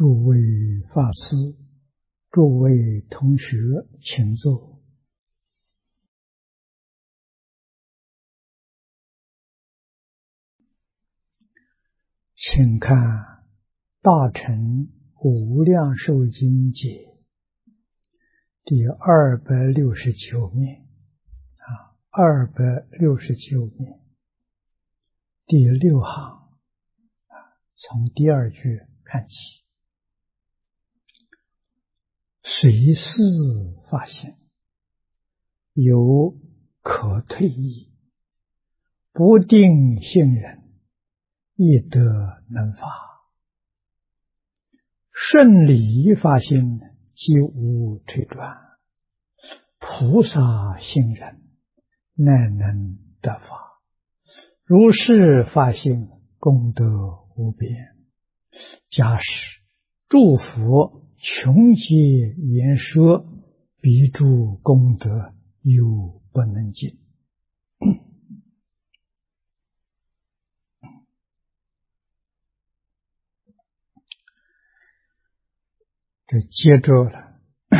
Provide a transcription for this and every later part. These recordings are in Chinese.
诸位法师，诸位同学，请坐。请看《大乘无量寿经解》第269面，269面第6行，从第2句看起。随事发现，有可退意，不定性人，亦得能发。顺理发心，即无退转。菩萨性人，乃能得法。如是发心，功德无边。假使诸佛穷劫言说，彼诸功德犹不能尽。这接着了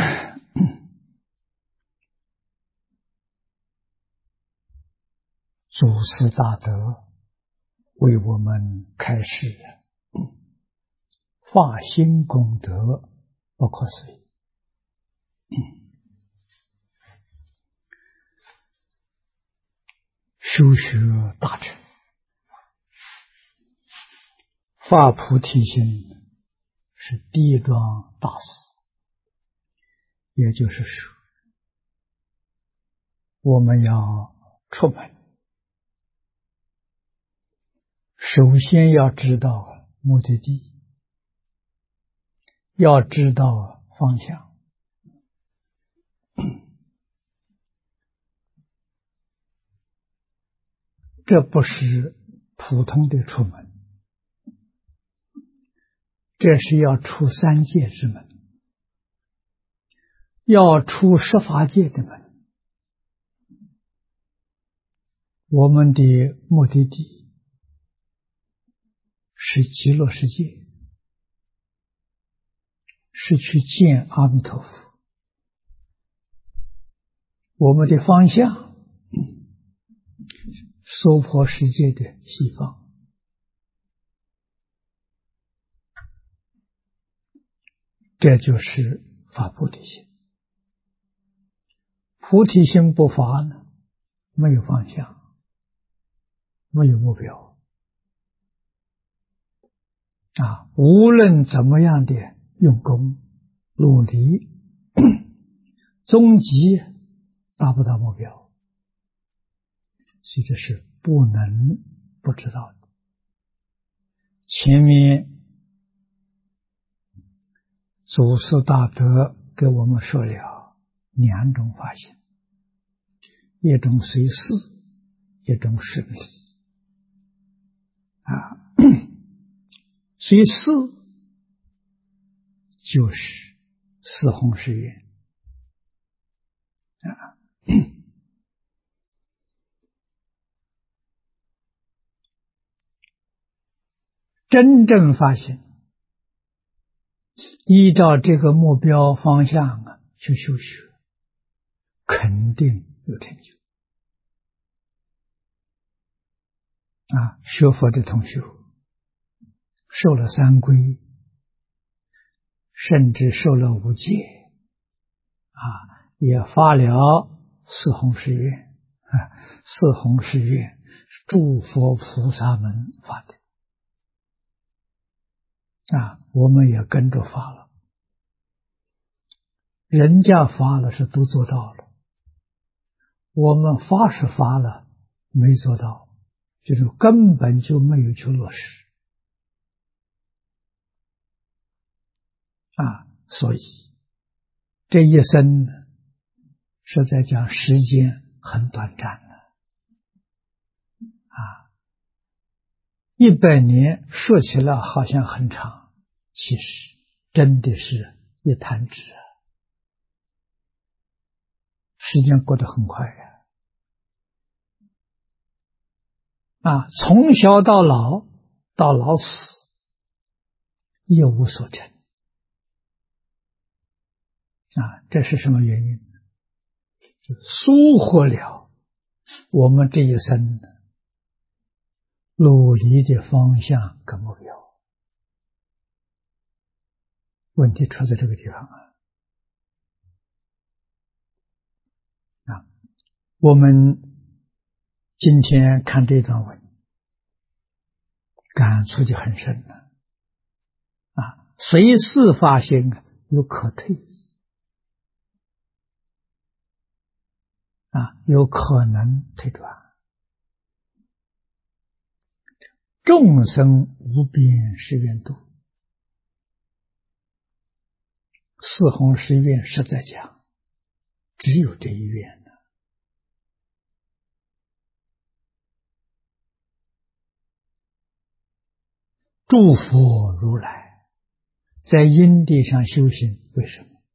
祖师大德为我们开示，发心功德不可思议。修学大乘，发菩提心是第一桩大事。也就是说，我们要出门，首先要知道目的地，要知道方向。这不是普通的出门，这是要出三界之门，要出十法界的门。我们的目的地是极乐世界，是去见阿弥陀佛。我们的方向，娑婆世界的西方。这就是发菩提心。菩提心不发呢，没有方向，没有目标无论怎么样的用功努力，终极达不到目标，所以这是不能不知道的。前面祖师大德给我们说了2种发心，一种随事，一种顺理随事就是四弘誓愿真正发心，依照这个目标方向去修学，肯定有成就学佛的同学受了三皈，甚至受了5戒也发了四弘誓愿四弘誓愿是诸佛菩萨们发的我们也跟着发了。人家发了是都做到了，我们发是发了，没做到，就是根本就没有去落实所以这一生是在讲时间很短暂的100年说起来好像很长，其实真的是一弹指时间过得很快从小到老，到老死一无所成这是什么原因？就疏忽了我们这一生努力的方向跟目标。问题出在这个地方我们今天看这段文，感触就很深了随事发心有可退有可能退转。众生无边誓愿度，四弘誓愿实在讲，只有这一愿诸佛如来在因地上修行，为什么？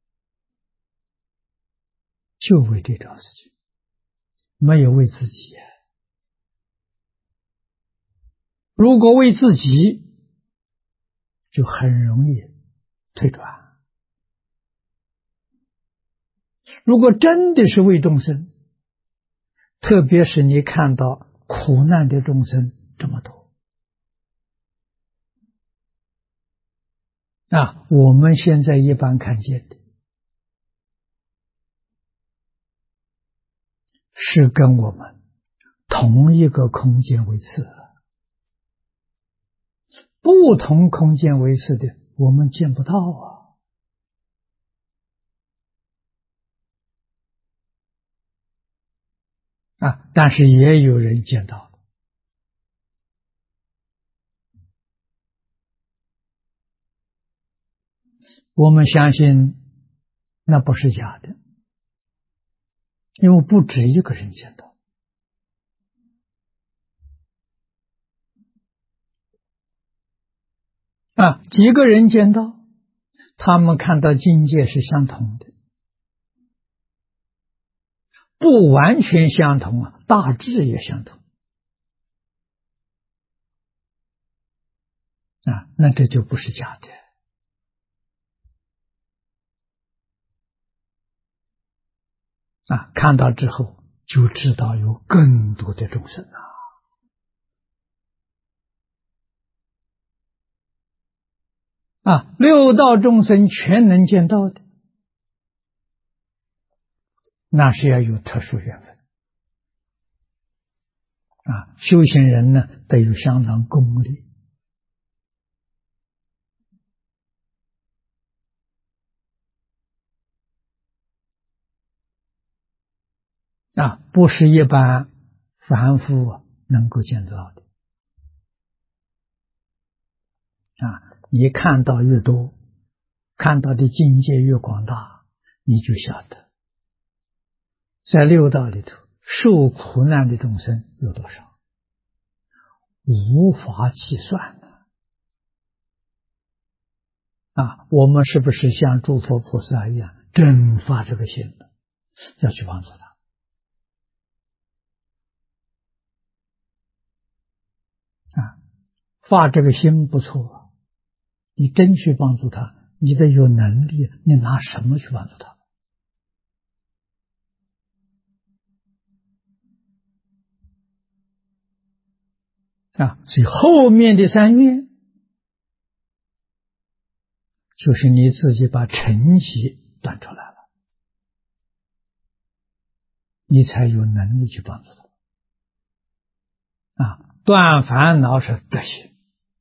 就为这桩事情，没有为自己。如果为自己，就很容易退转。如果真的是为众生，特别是你看到苦难的众生这么多我们现在一般看见的是跟我们同一个空间维次，不同空间维次的我们见不到但是也有人见到。我们相信那不是假的，因为不止一个人见到几个人见到，他们看到境界是相同的，不完全相同大致也相同那这就不是假的看到之后就知道有更多的众生六道众生全能见到的，那是要有特殊缘分修行人呢得有相当功力不是一般凡夫能够见到的你看到越多，看到的境界越广大，你就晓得在六道里头受苦难的众生有多少，无法计算我们是不是像诸佛菩萨一样真发这个心了，要去帮助他发这个心不错你真去帮助他，你得有能力，你拿什么去帮助他所以后面的三愿就是你自己把成绩端出来了，你才有能力去帮助他断烦恼是德行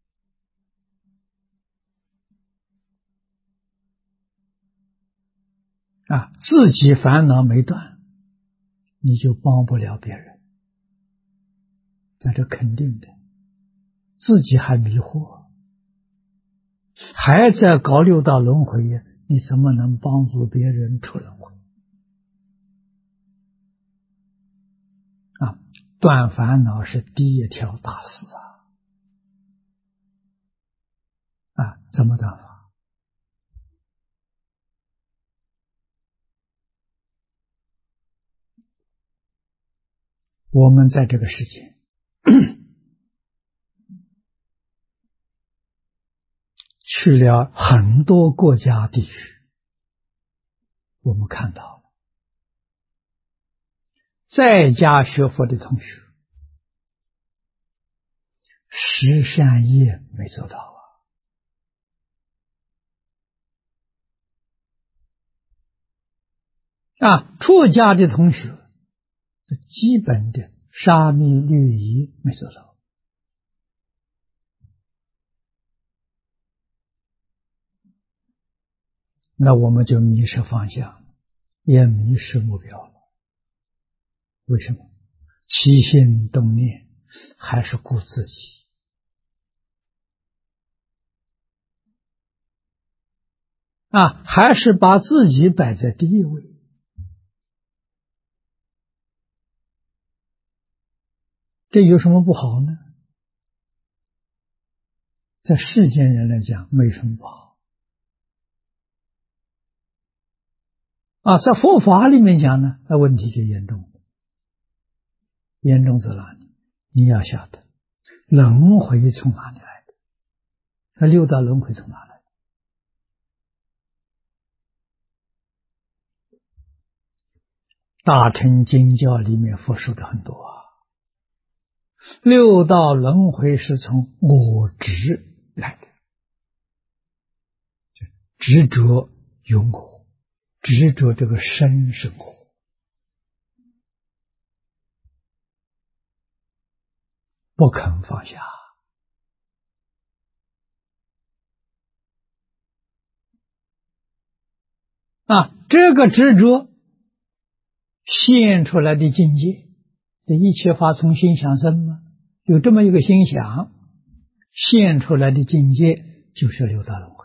自己烦恼没断，你就帮不了别人，那这肯定的，自己还迷惑，还在搞六道轮回，你怎么能帮助别人出轮回断烦恼是第一条大事怎么断法？我们在这个世界去了很多国家地区我们看到了，在家学佛的同学，十善业没做到出家的同学，基本的沙弥律仪没做到。那我们就迷失方向，也迷失目标了。为什么？起心动念还是顾自己还是把自己摆在第一位。这有什么不好呢？在世间人来讲，没什么不好。在佛法里面讲呢，那问题就严重了。严重在哪里？你要晓得，轮回从哪里来的？那六道轮回从哪来的？大乘经教里面佛说的很多六道轮回是从我执来的，执着有我，执着这个身是我，不肯放下这个执着现出来的境界，这一切法从心想生嘛，有这么一个心想，现出来的境界就是六道轮回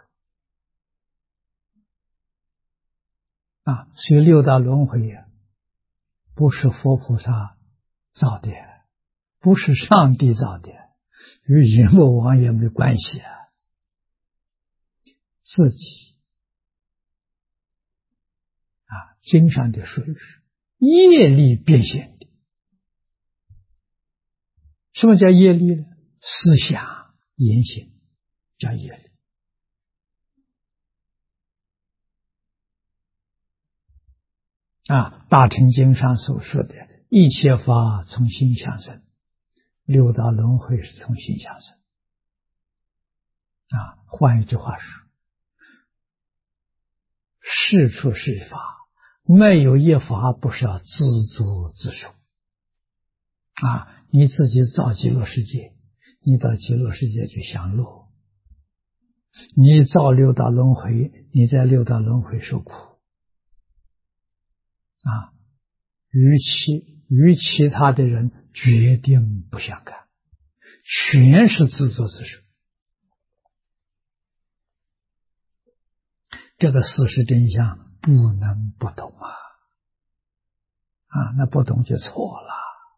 所以六道轮回不是佛菩萨造的，不是上帝造的，与阎罗王也没关系自己经上的说是业力变现的。什么叫业力呢？思想言行叫业力大乘经上所说的一切法从心想生，六道轮回是从心想生换一句话说，事出是法，没有一法不是要自作自受你自己造极乐世界，你到极乐世界去享乐，你造六道轮回，你在六道轮回受苦与其他的人决定不相干，全是自作自受。这个事实真相不能不懂那不懂就错了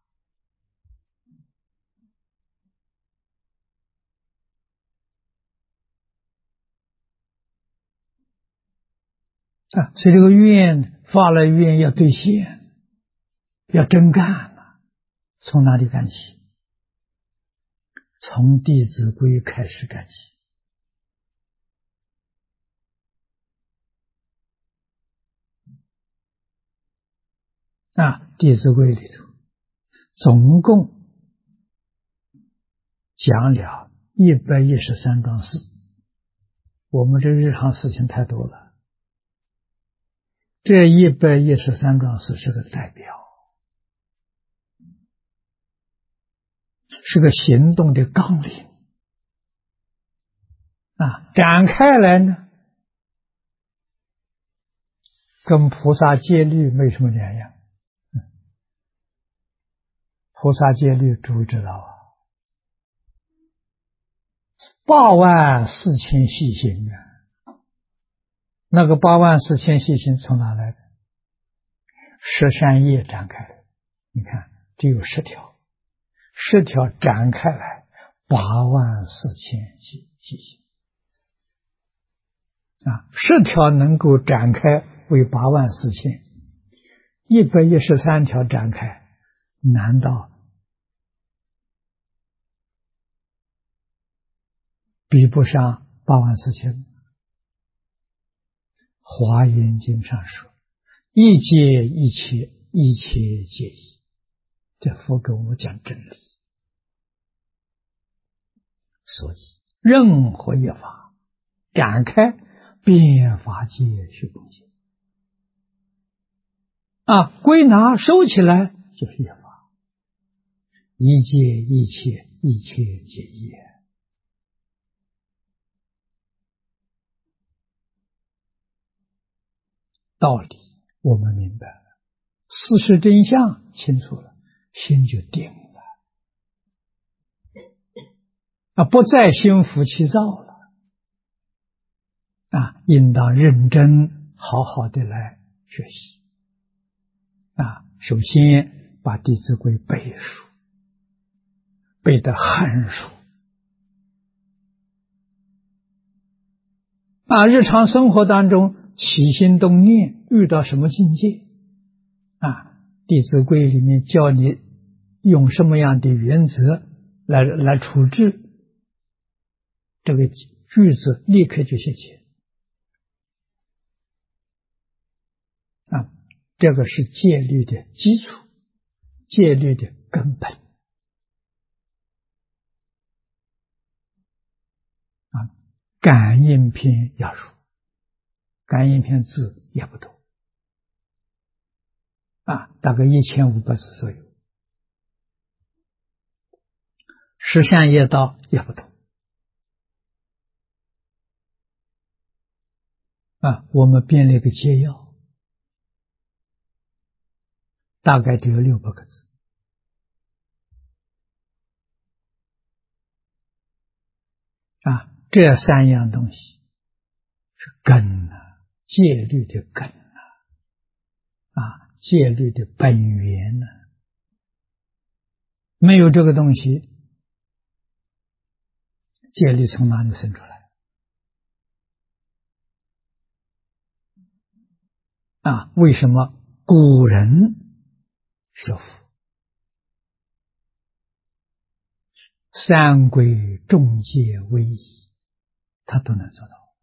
所以这个愿发了愿要兑现，要真干从哪里干起？从《弟子规》开始干起《弟子规》里头总共讲了113桩事，我们这日常事情太多了，这113桩事是个代表，是个行动的纲领展开来呢，跟菩萨戒律没什么两样。菩萨戒律诸位知道84000细行那个84000细行从哪来的？十善业展开的，你看只有10条，10条展开来84000细行10条能够展开为84000，113条展开，难道比不上84000？华严经上说一切一切，一切皆一。这佛给我们讲真理。所以任何一法展开，遍法界虚空界归纳收起来就是一法，一切一切，一切皆一。道理我们明白了，事实真相清楚了，心就定了不再心浮气躁了应当认真好好的来学习首先把《弟子规》背熟，背得很熟日常生活当中起心动念遇到什么境界弟子规里面教你用什么样的原则来处置，这个句子立刻就写起这个是戒律的基础，戒律的根本感应篇要熟，感应篇字也不多大概1500字左右，十善业道也不多我们编了一个摘要，大概只有600个字这3样东西是根戒律的根戒律的本源没有这个东西，戒律从哪里生出来为什么古人说佛三规众戒唯一，他都能做到，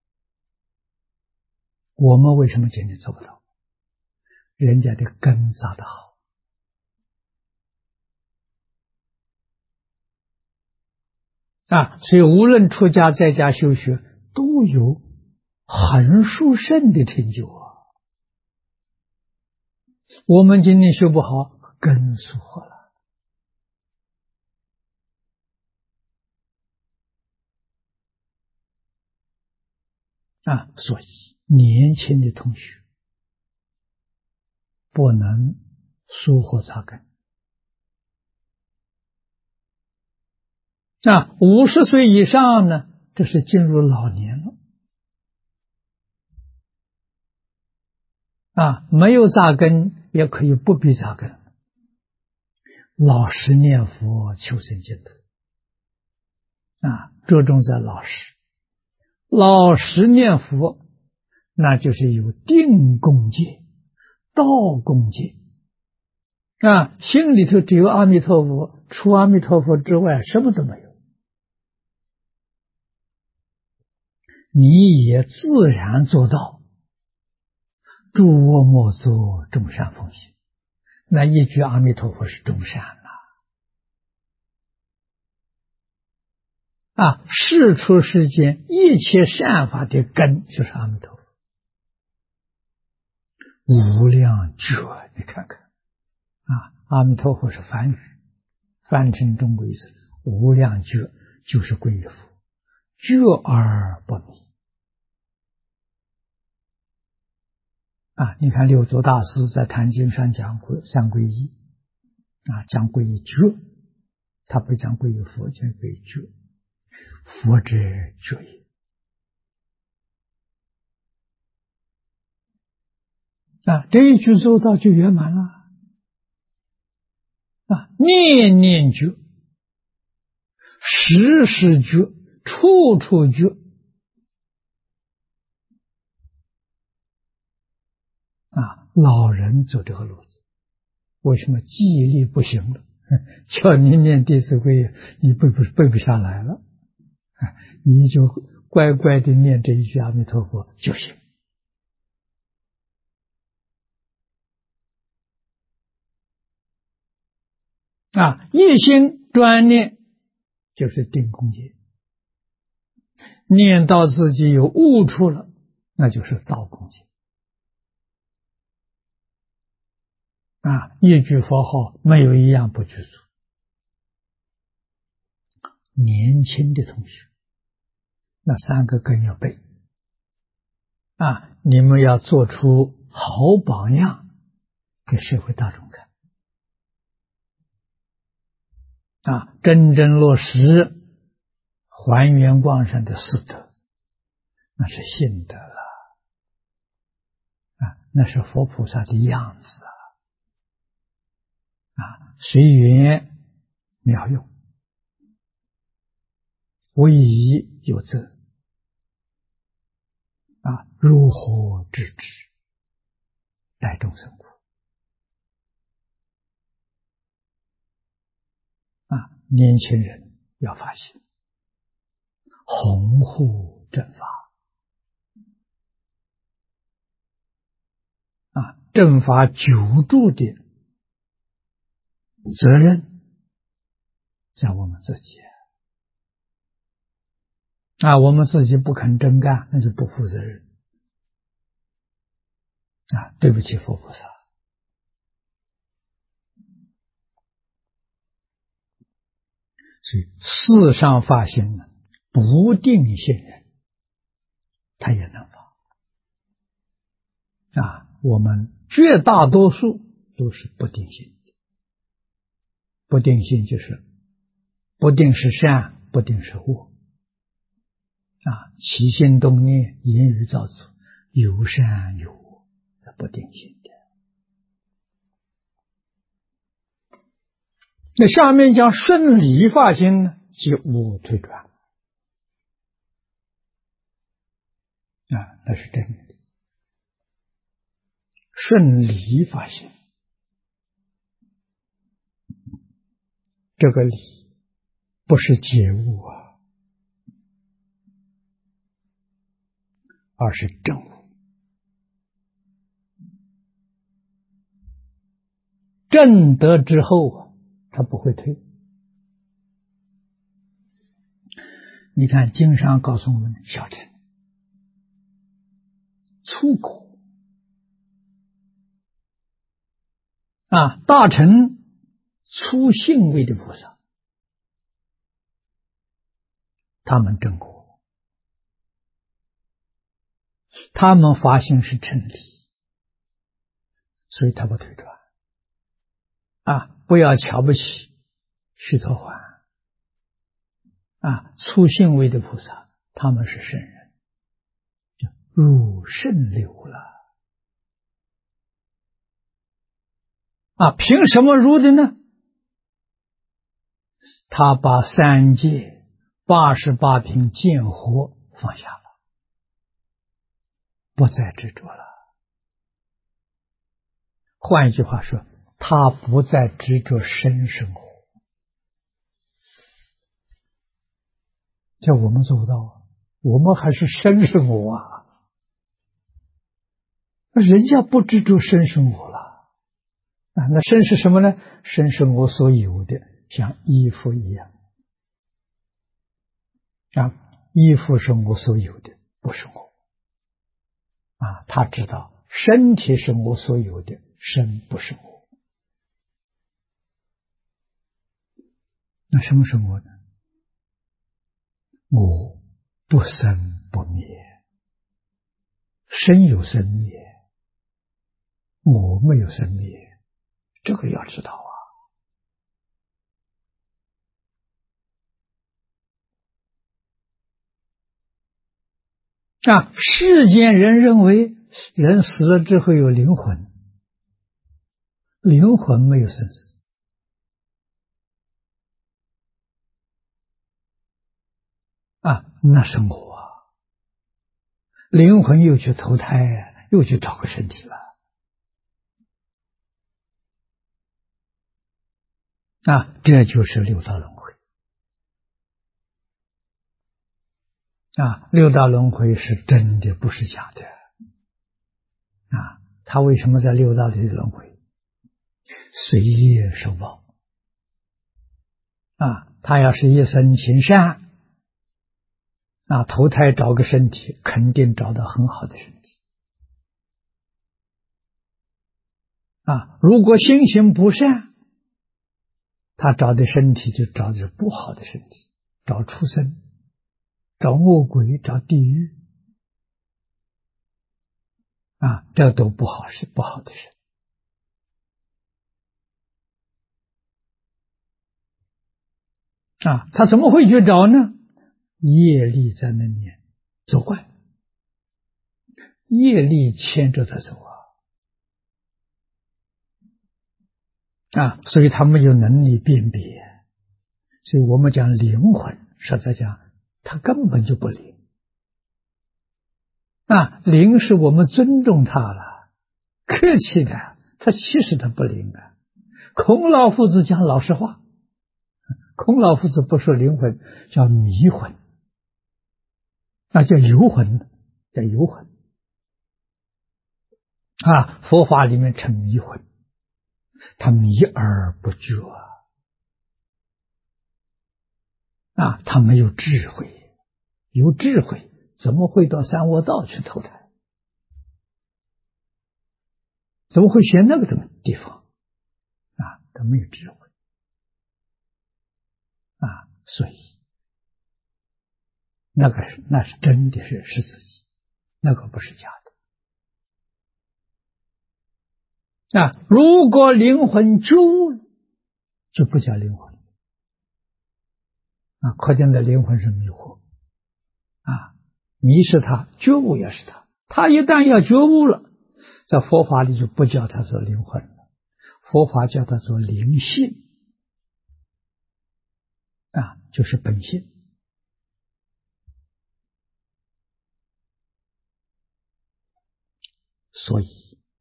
我们为什么今天做不到？人家的根扎得好所以无论出家在家修学，都有很殊胜的成就我们今天修不好，根疏忽了所以年轻的同学不能疏忽扎根50岁以上呢，这是进入老年了没有扎根也可以不必扎根，老实念佛求生净土着重在老实，老实念佛那就是有定功戒、道功戒心里头只有阿弥陀佛，除阿弥陀佛之外什么都没有，你也自然做到诸恶莫作，众善奉行。那一句阿弥陀佛是众善世出世间一切善法的根就是阿弥陀佛，无量觉，你看看阿弥陀佛是梵语，翻成中国意思，无量觉就是归于佛，觉而不迷你看六祖大师在坛经上讲三皈依讲皈依觉，他不讲皈依佛，讲皈依觉，佛之觉也这一句做到就圆满了念念觉，时时觉，处处觉老人走这个路子，为什么记忆力不行了？叫你念弟子规，你背不下来了你就乖乖的念这一句阿弥陀佛就行一心专念就是定功戒，念到自己有悟处了，那就是道功戒。一句佛号没有一样不去做。年轻的同学，那3个更要背。你们要做出好榜样给社会大众看。真正落实还原光上的四德，那是信德了。那是佛菩萨的样子随缘妙用，为疑有责如何制止，待众生苦年轻人要发心，弘护正法正法救助的责任在我们自己我们自己不肯真干，那就不负责任对不起佛菩萨。所以世上发心呢，不定性人他也能发我们绝大多数都是不定性的。不定性就是不定是善，不定是恶起心动念，言语造作，有善有恶，这不定性的。那下面讲顺理发心呢，即无退转那是真的。顺理发心，这个理不是觉悟而是正悟。正得之后他不会退。你看经上告诉我们，小乘粗苦大乘粗性位的菩萨，他们正果，他们发心是成理，所以他不退转不要瞧不起须陀洹粗性位的菩萨，他们是圣人，就入圣流了凭什么入的呢？他把三界88品见惑放下了，不再执着了。换一句话说，他不再执着生生活。叫我们做不到我们还是生生活人家不执着生生活了那生是什么呢？生是我所有的，像衣服一样衣服是我所有的，不是我他知道身体是我所有的，身不是我。那什么是我呢？我不生不灭，生有生灭，我没有生灭，这个要知道世间人认为人死了之后有灵魂，灵魂没有生死那是我灵魂又去投胎又去找个身体了这就是六道轮回六道轮回是真的，不是假的他为什么在六道里轮回？随业受报他要是一生行善，投胎找个身体，肯定找到很好的身体。如果心行不善，他找的身体就找的是不好的身体，找畜生，找恶鬼，找地狱，这都不好，是不好的事。他怎么会去找呢？业力在那里作怪，业力牵着他走所以他没有能力辨别。所以我们讲灵魂，实在讲他根本就不灵。灵是我们尊重他了，客气的，他其实他不灵的。孔老夫子讲老实话，孔老夫子不说灵魂，叫迷魂，叫游魂，叫游魂。佛法里面称迷魂，他迷而不觉他没有智慧，有智慧怎么会到三恶道去投胎？怎么会选那个地方？他没有智慧所以那是真的是自己，那个不是假的。如果灵魂觉悟了，就不叫灵魂可见的灵魂是迷惑迷是他，觉悟也是他。他一旦要觉悟了，在佛法里就不叫他做灵魂了，佛法叫他做灵性就是本性。所以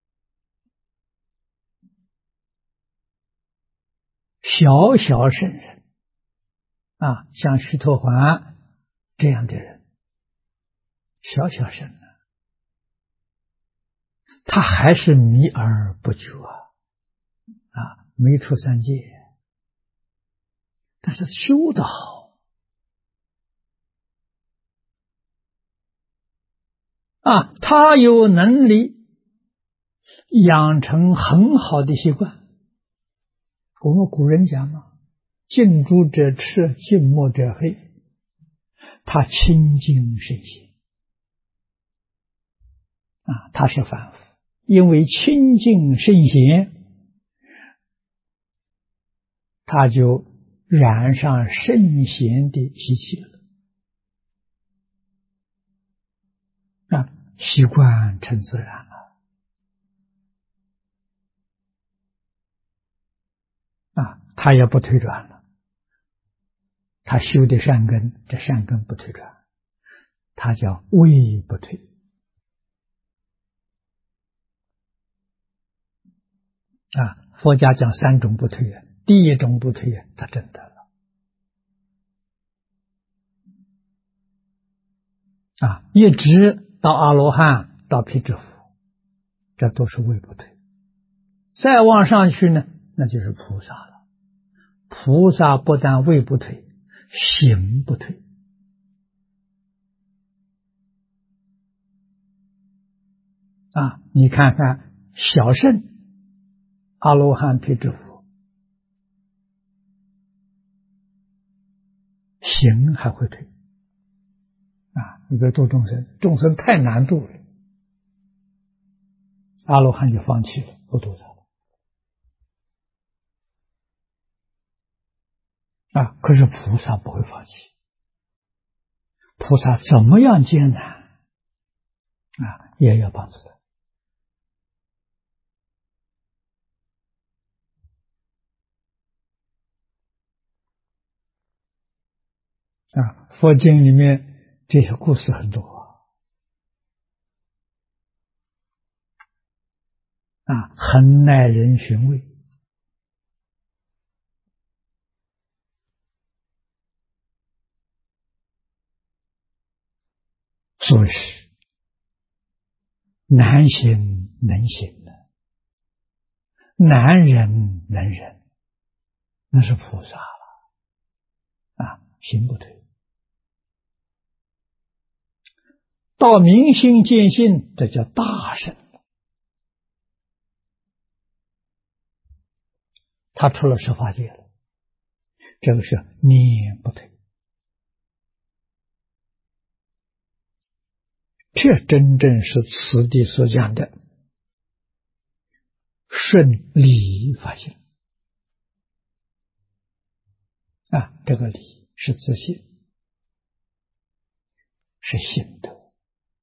小小圣人像须陀洹这样的人，小小圣人，他还是迷而不觉没出三界，但是修得好他有能力养成很好的习惯。我们古人讲嘛，近朱者赤，近墨者黑，他清净圣贤他是凡夫，因为清净圣贤，他就染上圣贤的习气了习惯成自然了他也不退转了。他修的善根，这善根不退转，他叫位不退佛家讲三种不退第一种不退他真的了一直到阿罗汉，到辟支佛，这都是位不退。再往上去呢，那就是菩萨了。菩萨不但位不退，行不退你看看小圣阿罗汉、辟支佛，行还会退一个度众生，众生太难度了，阿罗汉就放弃了，不度他了可是菩萨不会放弃，菩萨怎么样艰难也要帮助他佛经里面这些故事很多很耐人寻味做事难行能行的，难忍能忍，那是菩萨了行不退。到明心见性，这叫大圣。他出了十法界了，这个是念不退。这真正是此地所讲的顺理法性啊，这个理是自信，是心得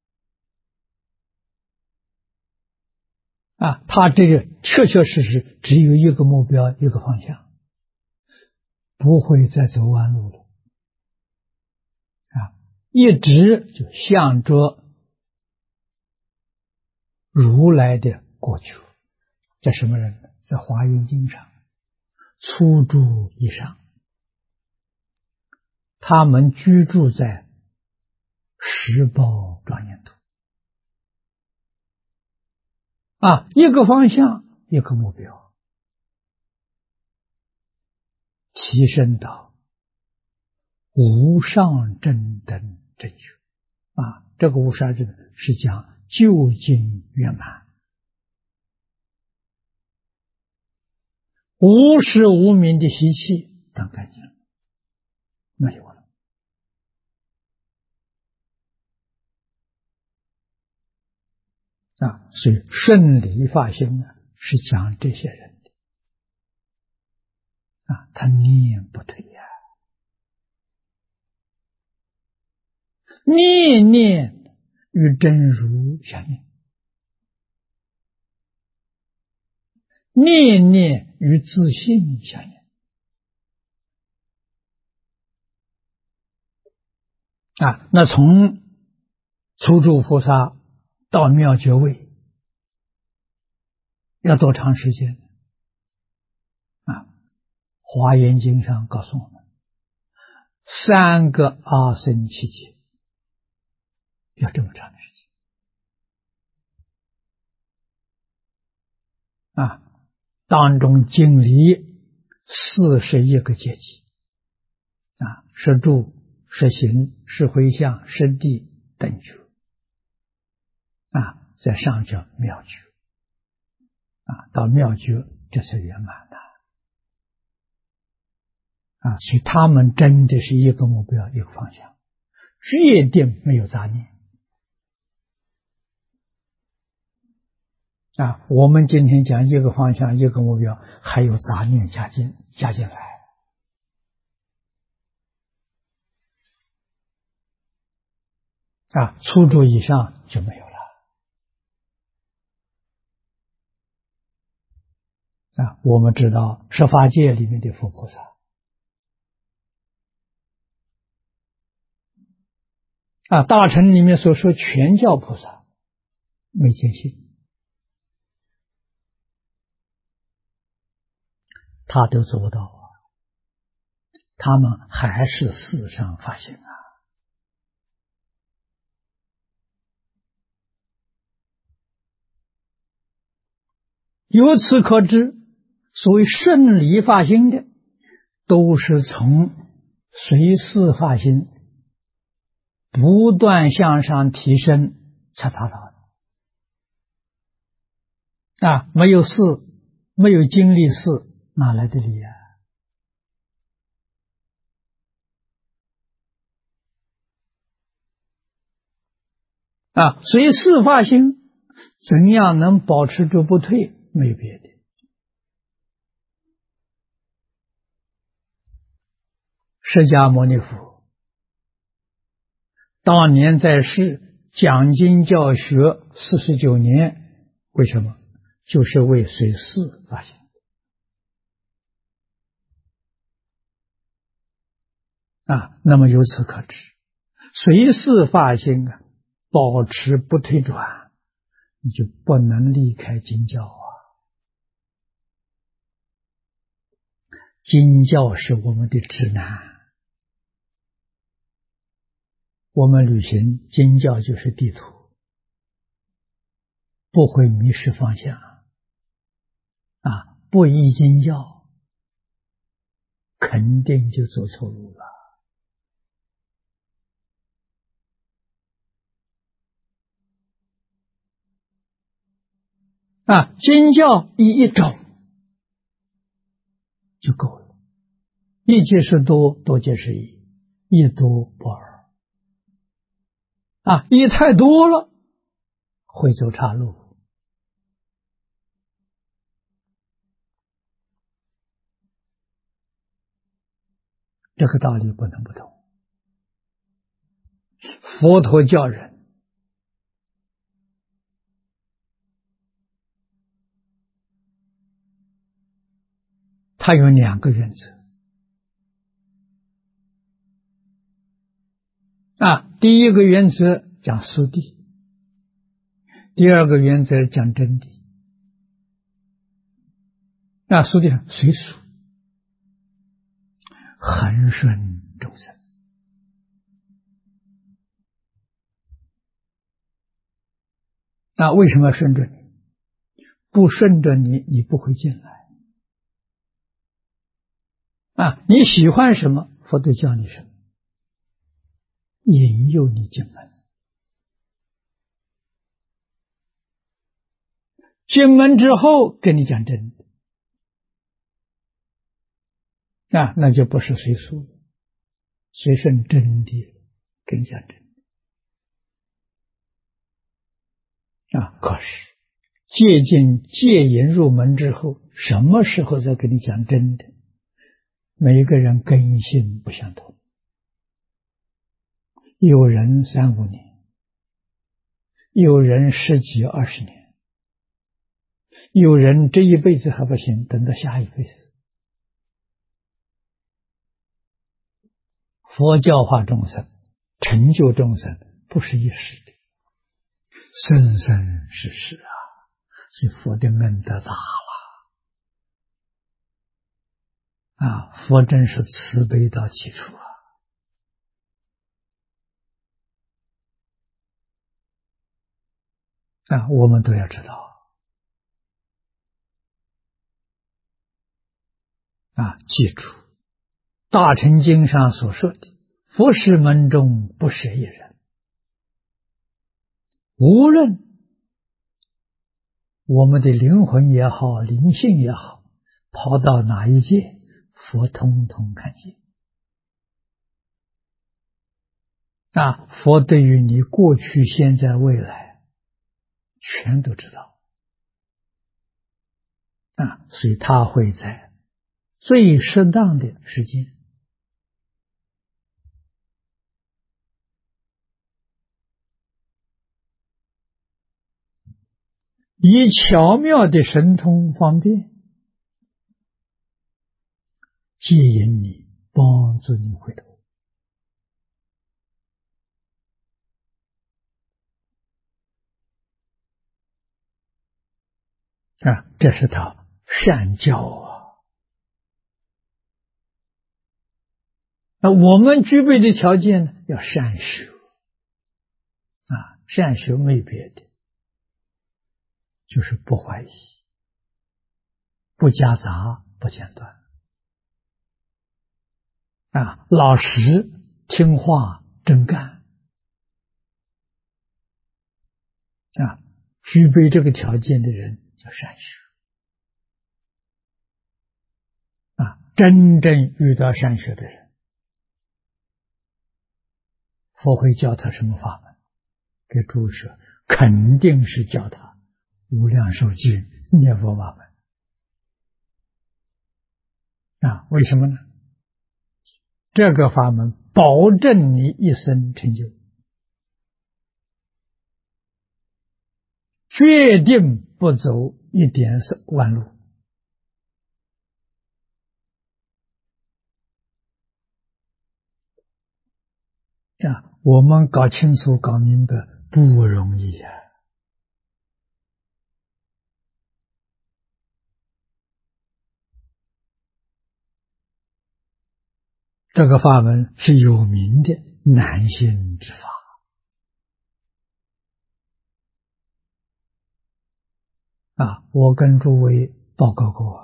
啊。他这个确确实实只有一个目标，一个方向，不会再走弯路了啊，一直就向着如来的过去。这什么人呢？在华严经上初住以上，他们居住在十宝庄严土啊，一个方向，一个目标，提升到无上正等正觉啊。这个无上正等是讲究竟圆满，无始无明的习气当干净了，没有了啊。所以顺理法性呢，是讲这些人的啊，他念不退呀，念念与真如相应，念念与自信相应啊。那从初住菩萨到妙觉位要多长时间啊？华严经上告诉我们，3个阿僧祇劫要这么长的时间啊，当中经历41个阶级啊，是住、是行、是回向、是地、等觉啊，在上叫妙觉啊，到妙觉这是圆满的啊。所以他们真的是一个目标，一个方向，决定没有杂念啊。我们今天讲一个方向，一个目标，还有杂念加进来啊，初住以上就没有了啊。我们知道十法界里面的佛菩萨啊，大乘里面所说全教菩萨没见性，他都做不到啊，他们还是四上发心啊。由此可知，所谓圣理发心的，都是从随事发心不断向上提升才达到的啊。没有事，没有经历事，哪来的理啊？啊，随事发心怎样能保持住不退？没有别的。释迦牟尼佛当年在世讲经教学49年，为什么？就是为随事发心啊。那么由此可知，随事发心啊，保持不退转，你就不能离开经教啊。经教是我们的指南，我们旅行经教就是地图，不会迷失方向啊。不依经教，肯定就走错路了经教一种就够了，一即是多，多即是一，一多不二。一太多了，会走岔路。这个道理不能不懂。佛陀教人他有2个原则。第一个原则讲速地，第2个原则讲真谛。速地上随俗，恒顺众生。为什么要顺着你？不顺着你，你不会进来。你喜欢什么，佛都教你什么，引诱你进门。进门之后跟你讲真的，那就不是随俗了，随顺真谛了，跟你讲真的。可是戒禁戒引入门之后，什么时候再跟你讲真的？每一个人根性不相同，有人3、5年，有人10几20年，有人这一辈子还不行，等到下一辈子。佛教化众生，成就众生，不是一时的，生生世世所以佛的恩德大了。佛真是慈悲到极处我们都要知道记住大乘经上所说的，佛事门中不舍一人。无论我们的灵魂也好，灵性也好，跑到哪一界，佛通通看见。佛对于你过去、现在、未来全都知道。所以他会在最适当的时间，以巧妙的神通方便接引你，帮助你回头。这是他善教我们具备的条件呢，要善修善修没别的，就是不怀疑，不夹杂，不间断老实听话真干具备这个条件的人叫善修真正遇到善修的人，佛会教他什么法门？给诸位说，肯定是教他无量寿经念佛法门为什么呢？这个法门保证你一生成就，决定不走一点弯路我们搞清楚搞明白不容易这个法门是有名的难行之法我跟诸位报告过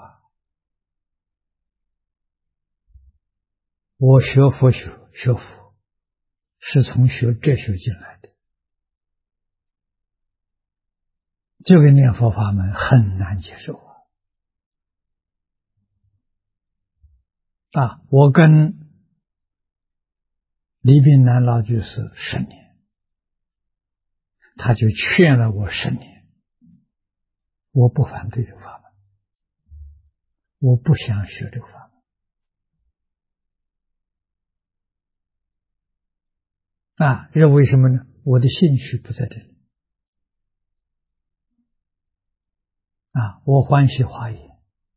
我学佛学佛是从学哲学进来的， 这个念佛法门很难接受我跟李炳南老居士10年，他就劝了我10年，我不反对这个法门，我不想学这个法门这为什么呢？我的兴趣不在这里我欢喜华严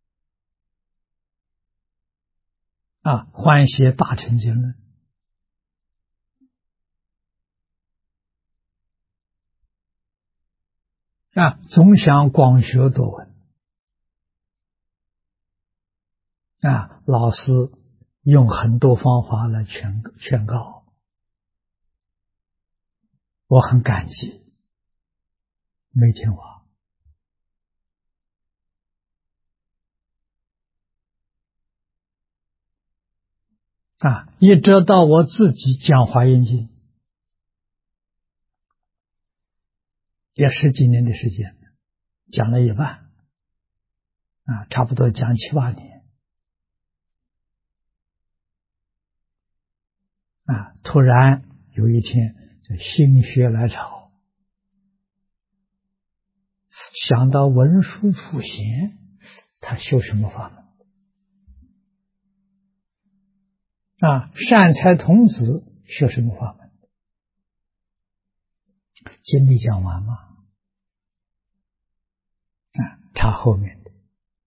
欢喜大乘经论总想广学多闻老师用很多方法来劝告，我很感激，没听话一直到我自己讲华严经，也10几年的时间，讲了一半差不多讲7、8年突然有一天心血来潮，想到文殊普贤他修什么法门善财童子修什么法门？经没讲完吗？他后面的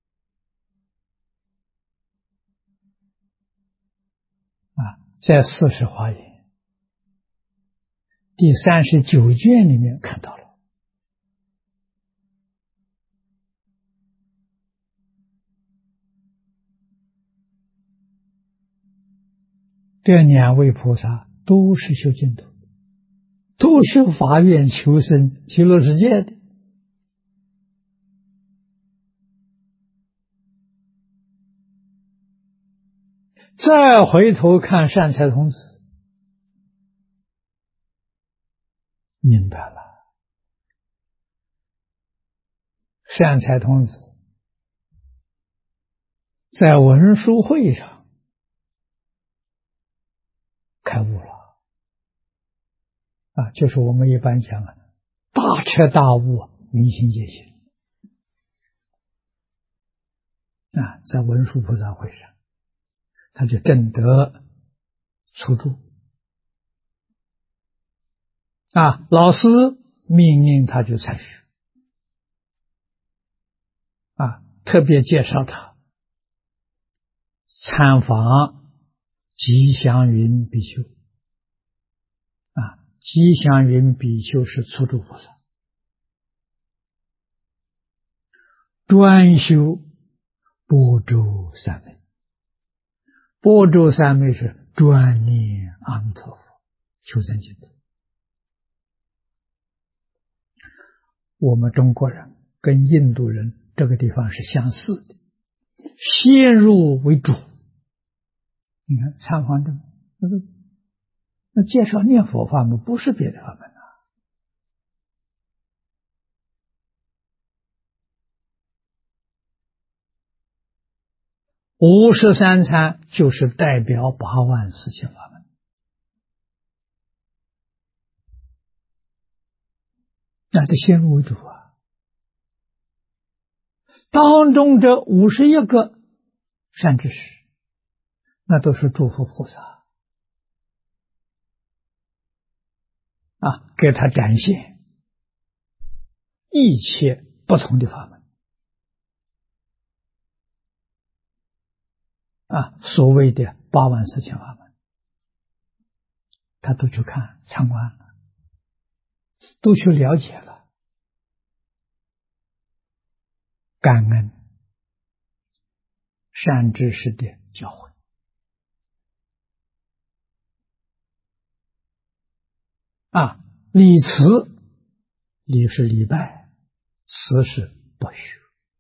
在40华严第39卷里面看到了。这2位菩萨都是修净土，都修法愿求生极乐世界的。再回头看善财童子，明白了，善财童子在文殊会上开悟了就是我们一般讲大彻大悟，明心见性在文殊菩萨会上他就证得初住老师命令他就参学特别介绍他参访吉祥云比丘吉祥云比丘是初住菩萨，专修般舟三昧，般舟三昧是专念阿弥陀佛求生净土。我们中国人跟印度人这个地方是相似的，先入为主。你看参访这那介绍念佛法门，不是别的法门53参就是代表8万4千法门，那得先入为主当中这51个善知识，那都是诸佛菩萨给他展现一切不同的法门所谓的8万4千法门，他都去看参观了，都去了解了，感恩善知识的教诲礼辞，礼是礼拜，辞是不许。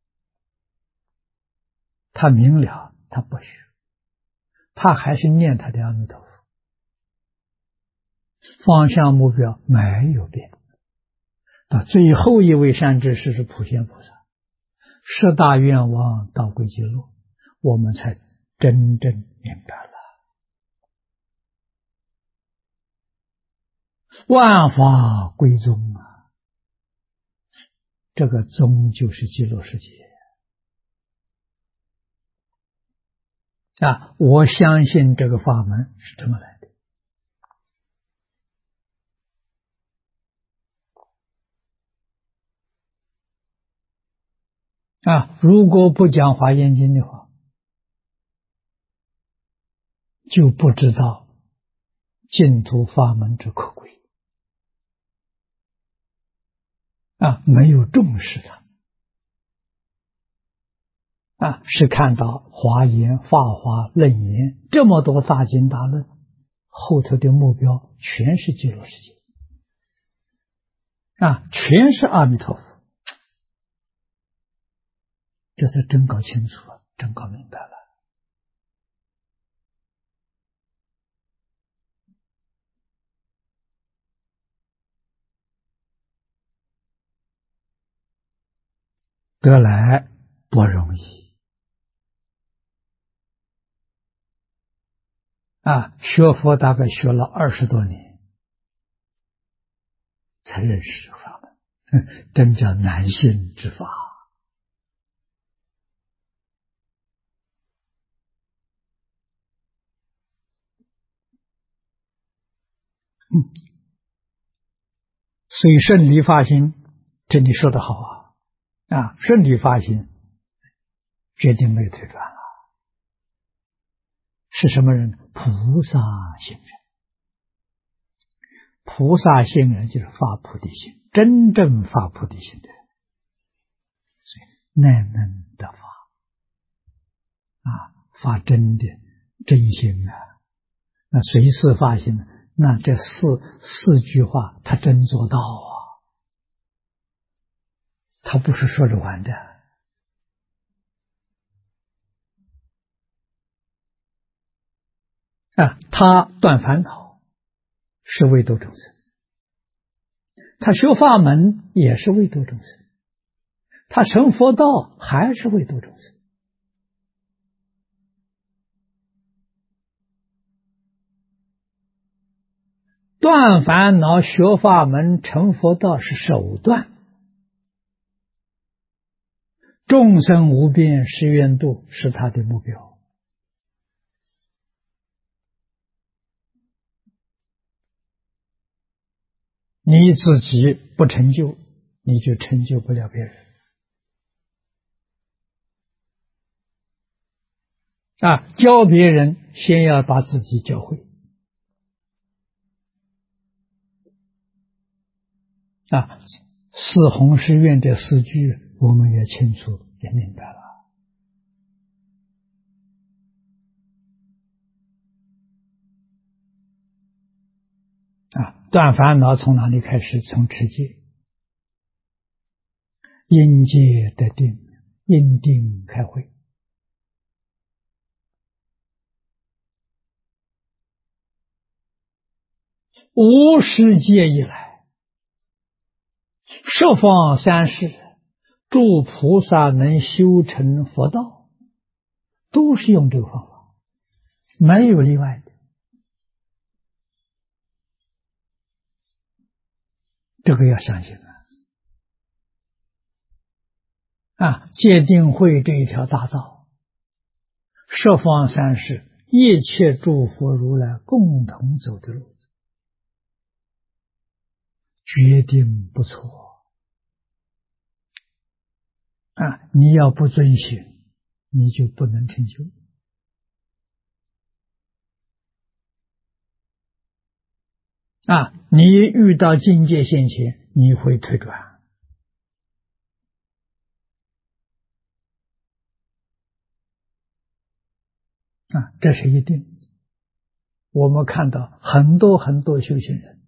他明了，他不许，他还是念他的阿弥陀佛，方向目标没有变， 到最后一位善知识是普贤菩萨，十大愿望到归极乐，我们才真正明白了。万法归宗啊，这个宗就是极乐世界啊！我相信这个法门是这么来的啊！如果不讲华严经的话，就不知道净土法门之可贵啊！没有重视它啊！是看到华严、法华、楞严这么多大经大论，后头的目标全是极乐世界啊，全是阿弥陀佛。这才真搞清楚了，真搞明白了。得来不容易啊！学佛大概学了20多年，才认识这个法门，真叫难信之法。所以圣理发心，这里说得好啊！圣理发心决定没有退转了。是什么人？菩萨行人。菩萨行人就是发菩提心，真正发菩提心的人，所以难能得法啊，发真的真心啊。那随事发心呢？那这四句话他真做到啊，他不是说着玩的啊。他断烦恼是为度众生，他学法门也是为度众生，他成佛道还是为度众生。断烦恼、学法门、成佛道是手段，众生无边誓愿度是他的目标。你自己不成就，你就成就不了别人啊！教别人，先要把自己教会啊！四弘誓愿这4句，我们也清楚也明白了啊！断烦恼从哪里开始？从持戒，因戒得定，因定开慧。无始界以来，十方三世诸菩萨能修成佛道，都是用这个方法，没有例外的。这个要相信戒定慧这一条大道，十方三世一切诸佛如来共同走的路，决定不错你要不遵循，你就不能成就你遇到境界现前，你会退转这是一定。我们看到很多修行人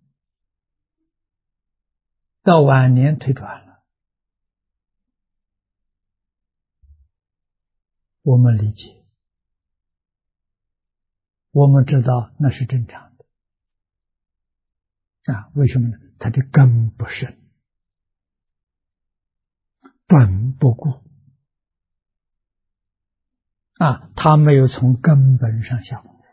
到晚年退转了，我们理解，我们知道那是正常的为什么呢？他的根不深本不顾他没有从根本上下功夫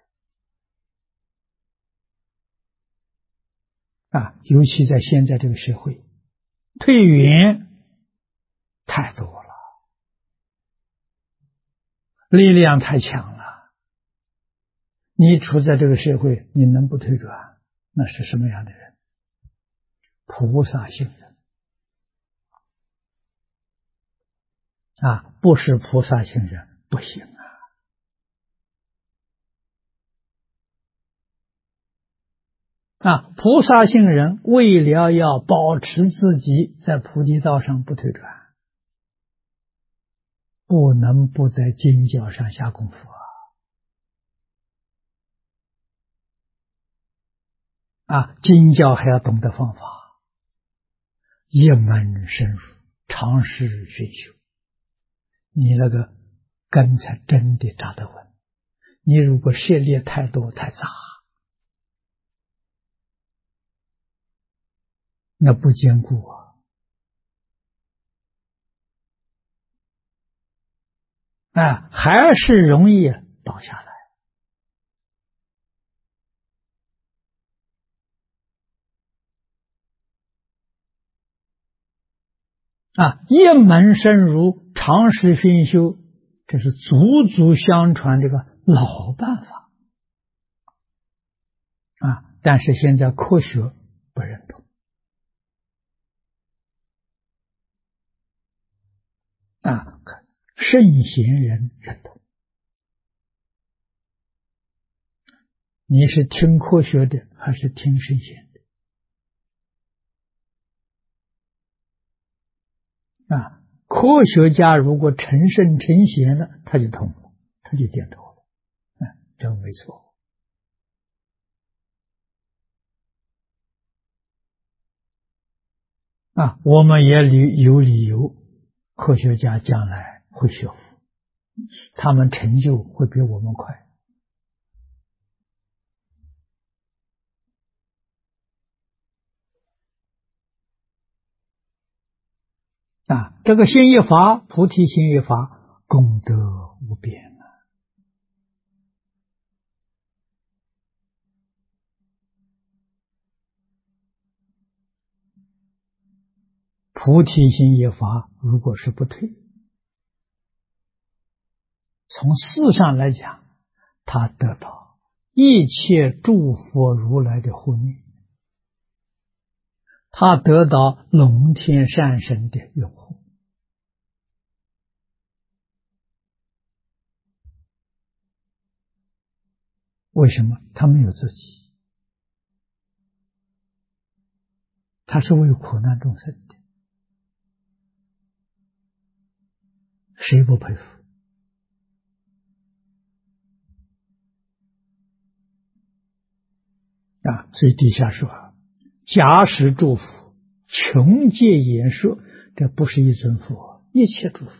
尤其在现在这个社会，退缘太多了，力量太强了。你处在这个社会，你能不退转？那是什么样的人？菩萨性人不是菩萨性人不行菩萨性人为了要保持自己在菩提道上不退转，不能不在经教上下功夫经教还要懂得方法，一门深入，常识熏修，你那个根才真的扎得稳。你如果涉猎太多太杂，那不坚固还是容易倒下来一门深入，常识熏修，这是祖祖相传这个老办法但是现在科学不认同圣贤人认同。你是听科学的还是听圣贤的科学家如果成圣成贤了，他就通了，他就点头了这没错我们也有理由，科学家将来会学佛，他们成就会比我们快这个心一法，菩提心一法，功德无边菩提心一法如果是不退，从事上来讲，他得到一切诸佛如来的护念，他得到龙天善神的拥护。为什么？他没有自己，他是为苦难众生的，谁不佩服所以底下说假使诸佛穷借言说，这不是一尊佛，一切诸佛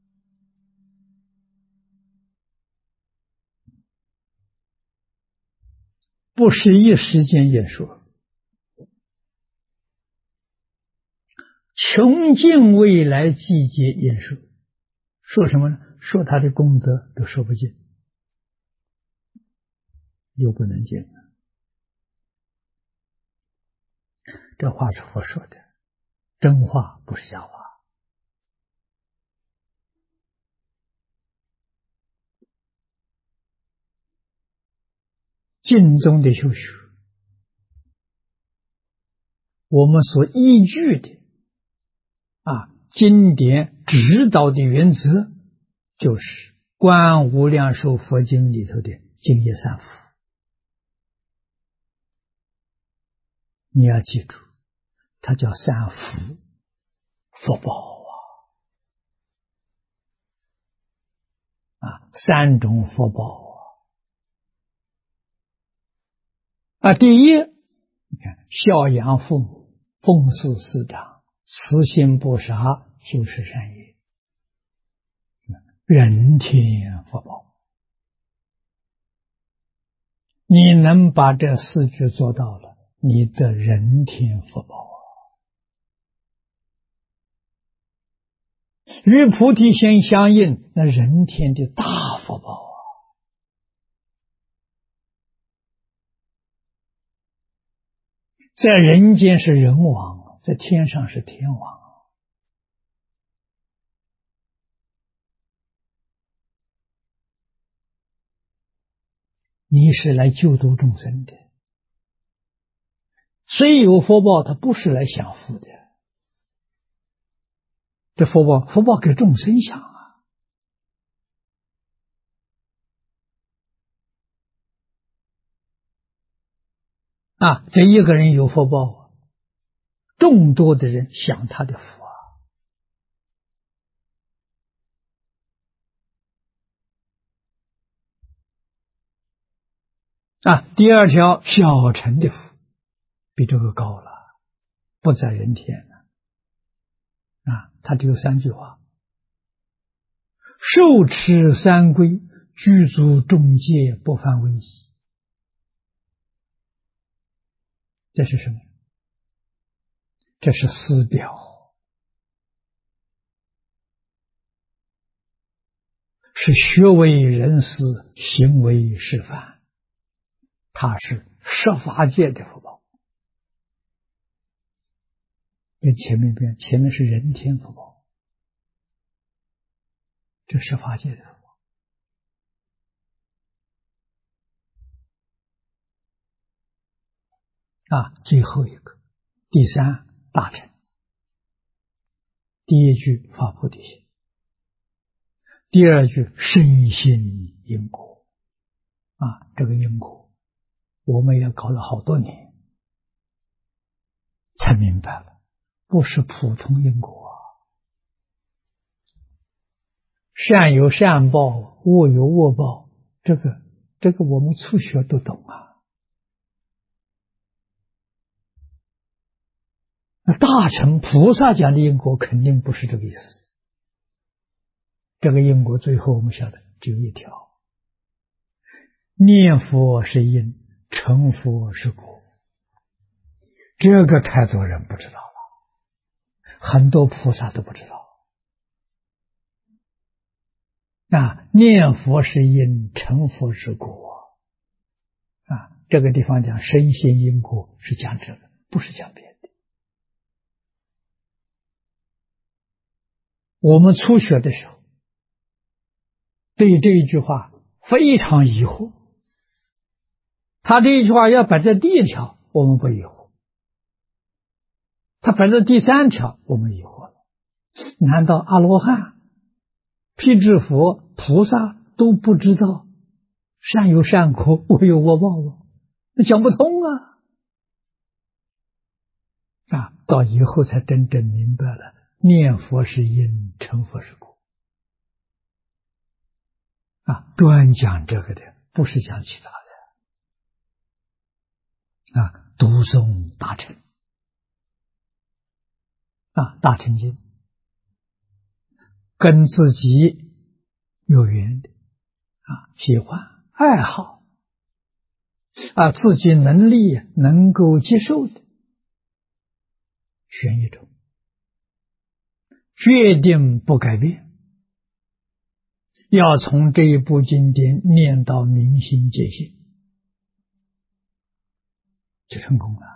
不是一时间演说，穷尽未来季节演说。说什么呢？说他的功德都说不尽，又不能尽这话是佛说的，真话不是假话。经中的修学，我们所依据的经典指导的原则，就是观无量寿佛经里头的净业三福。你要记住，它叫三福，福报三种福报第一，你看孝养父母，奉事师长，慈心不杀，修持善业，人天福报。你能把这四句做到了，你的人天福报与菩提心相应，那人天的大福报啊！在人间是人王，在天上是天王。你是来救度众生的，虽有福报，他不是来享福的。这福报给众生享啊！这一个人有福报，众多的人享他的福啊！第二条，小乘的福比这个高了，不在人天了啊！他只有3句话：受持三规，具足众戒，不犯威仪。这是什么？这是思表，是学为人师，行为示范。它是十法界的福报，跟前面不一样，前面是人天福报，这十法界的福报啊。最后一个，第三大乘，第一句发菩提心，第二句深信因果啊，这个因果我们也搞了好多年，才明白了，不是普通因果善有善报，恶有恶报，这个我们初学都懂啊。那大乘菩萨讲的因果肯定不是这个意思，这个因果最后我们晓得只有一条：念佛是因，成佛是果。这个太多人不知道了，很多菩萨都不知道。念佛是因，成佛是果啊。这个地方讲深信因果是讲这个，不是讲别的。我们初学的时候，对这一句话非常疑惑。他这一句话要摆在第一条，我们不疑惑；他摆在第3条，我们疑惑了。难道阿罗汉、辟支佛、菩萨都不知道善有善果，恶有恶报吗？那讲不通啊！到以后才真正明白了，念佛是因，成佛是果啊！专讲这个的，不是讲其他的啊！读诵大乘啊，大乘经跟自己有缘的啊，喜欢爱好啊，自己能力能够接受的，选一种，决定不改变，要从这一部经典念到明心见性，就成功了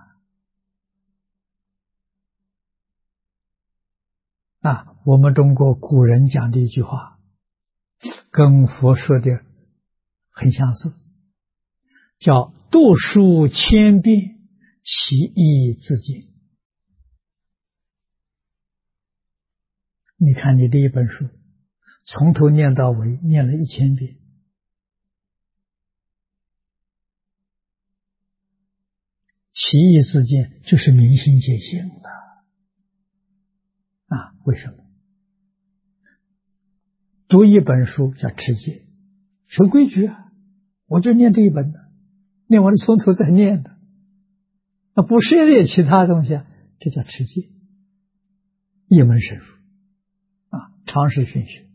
啊！我们中国古人讲的一句话，跟佛说的很相似，叫读书千遍，其义自见。你看你这一本书，从头念到尾，念了1000遍，其义自见，就是明心见性了啊！为什么？读一本书叫持戒，守规矩啊！我就念这一本的，念完了从头再念的，不涉猎其他东西啊，这叫持戒，一门深入啊，常识熏学。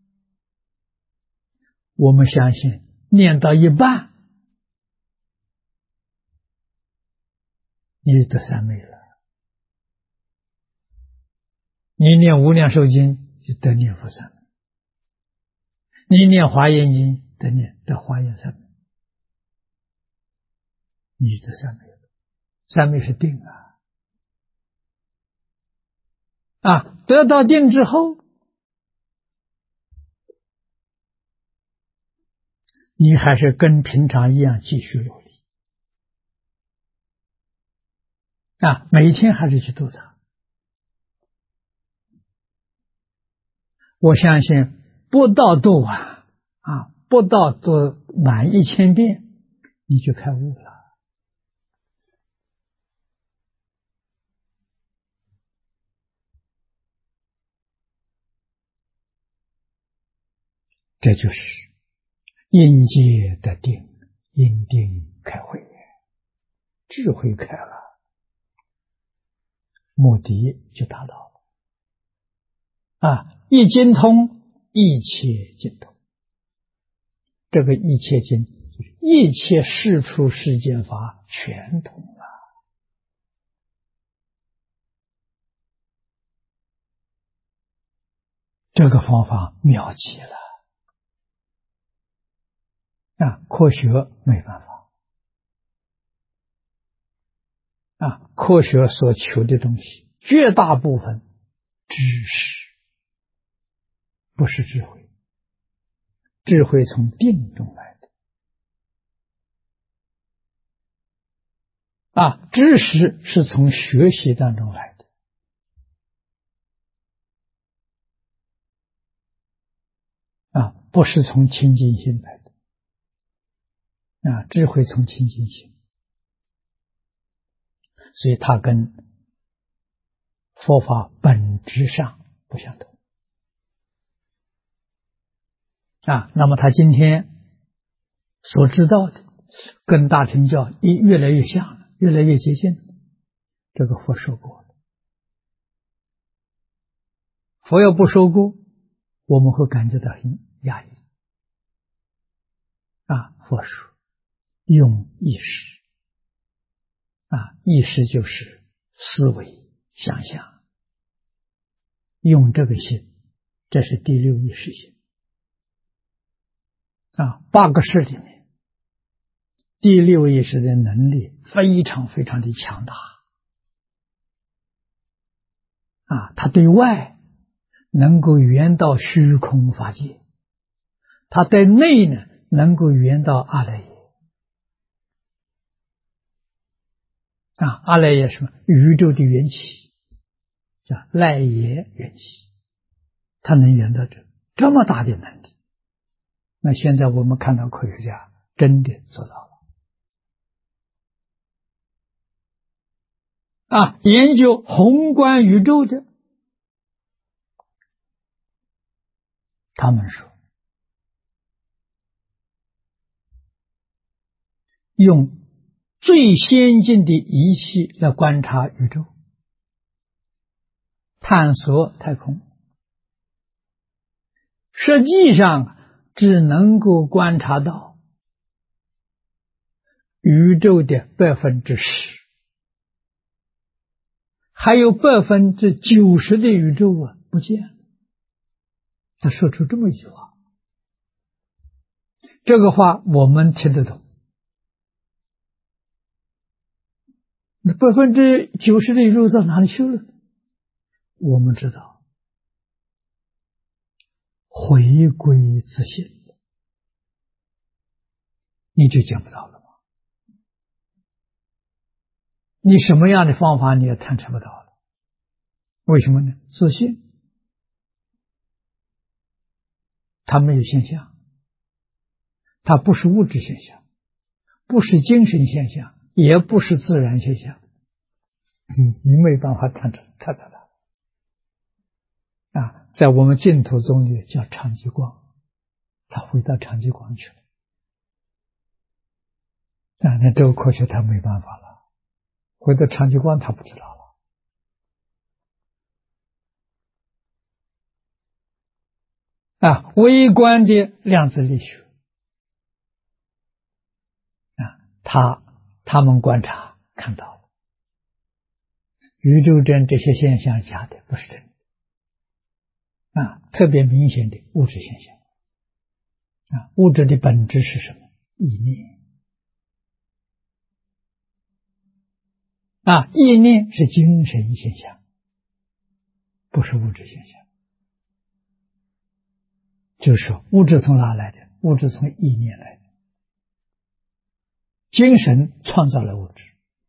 我们相信，念到一半，你得三昧了。你念无量寿经就得念佛三昧。你念华严经得华严三昧，你就得三昧了。三昧是定得到定之后，你还是跟平常一样继续努力每天还是去度他。我相信不到度不到度满1000遍，你就开悟了。这就是因界的定，因定开慧，智慧开了，目的就达到了一精通，一切精通。这个一切经，一切世出世间法全通了。这个方法妙极了科学没办法科学所求的东西绝大部分知识，不是智慧。智慧从定中来的知识是从学习当中来的不是从清净心来的智慧从清净心，所以它跟佛法本质上不相同那么他今天所知道的跟大乘教越来越像了，越来越接近了。这个佛说过了，佛要不说过，我们会感觉到很压抑佛说用意识意识就是思维想象，用这个心，这是第六意识心8个识里面，第六意识的能力非常非常的强大它对外能够圆到虚空法界，它对内呢能够圆到阿赖耶阿赖耶什么？宇宙的缘起，叫赖耶缘起，它能圆到这么大的能力。那现在我们看到科学家真的做到了研究宏观宇宙的，他们说用最先进的仪器来观察宇宙，探索太空，实际上只能够观察到宇宙的10%，还有90%的宇宙不见了。他说出这么一句话，这个话我们听得懂。那90%的宇宙到哪里去了？我们知道，回归自性，你就见不到了吗？你什么样的方法你也探测不到了。为什么呢？自性它没有现象，它不是物质现象，不是精神现象，也不是自然现象，你没办法探测它在我们净土中里叫常寂光，它回到常寂光去了那这个科学它没办法了，回到常寂光它不知道了微观的量子力学他们观察看到了宇宙中这些现象假的，不是真特别明显的物质现象。物质的本质是什么？意念。意念是精神现象，不是物质现象。就是说，物质从哪来的？物质从意念来的。精神创造了物质，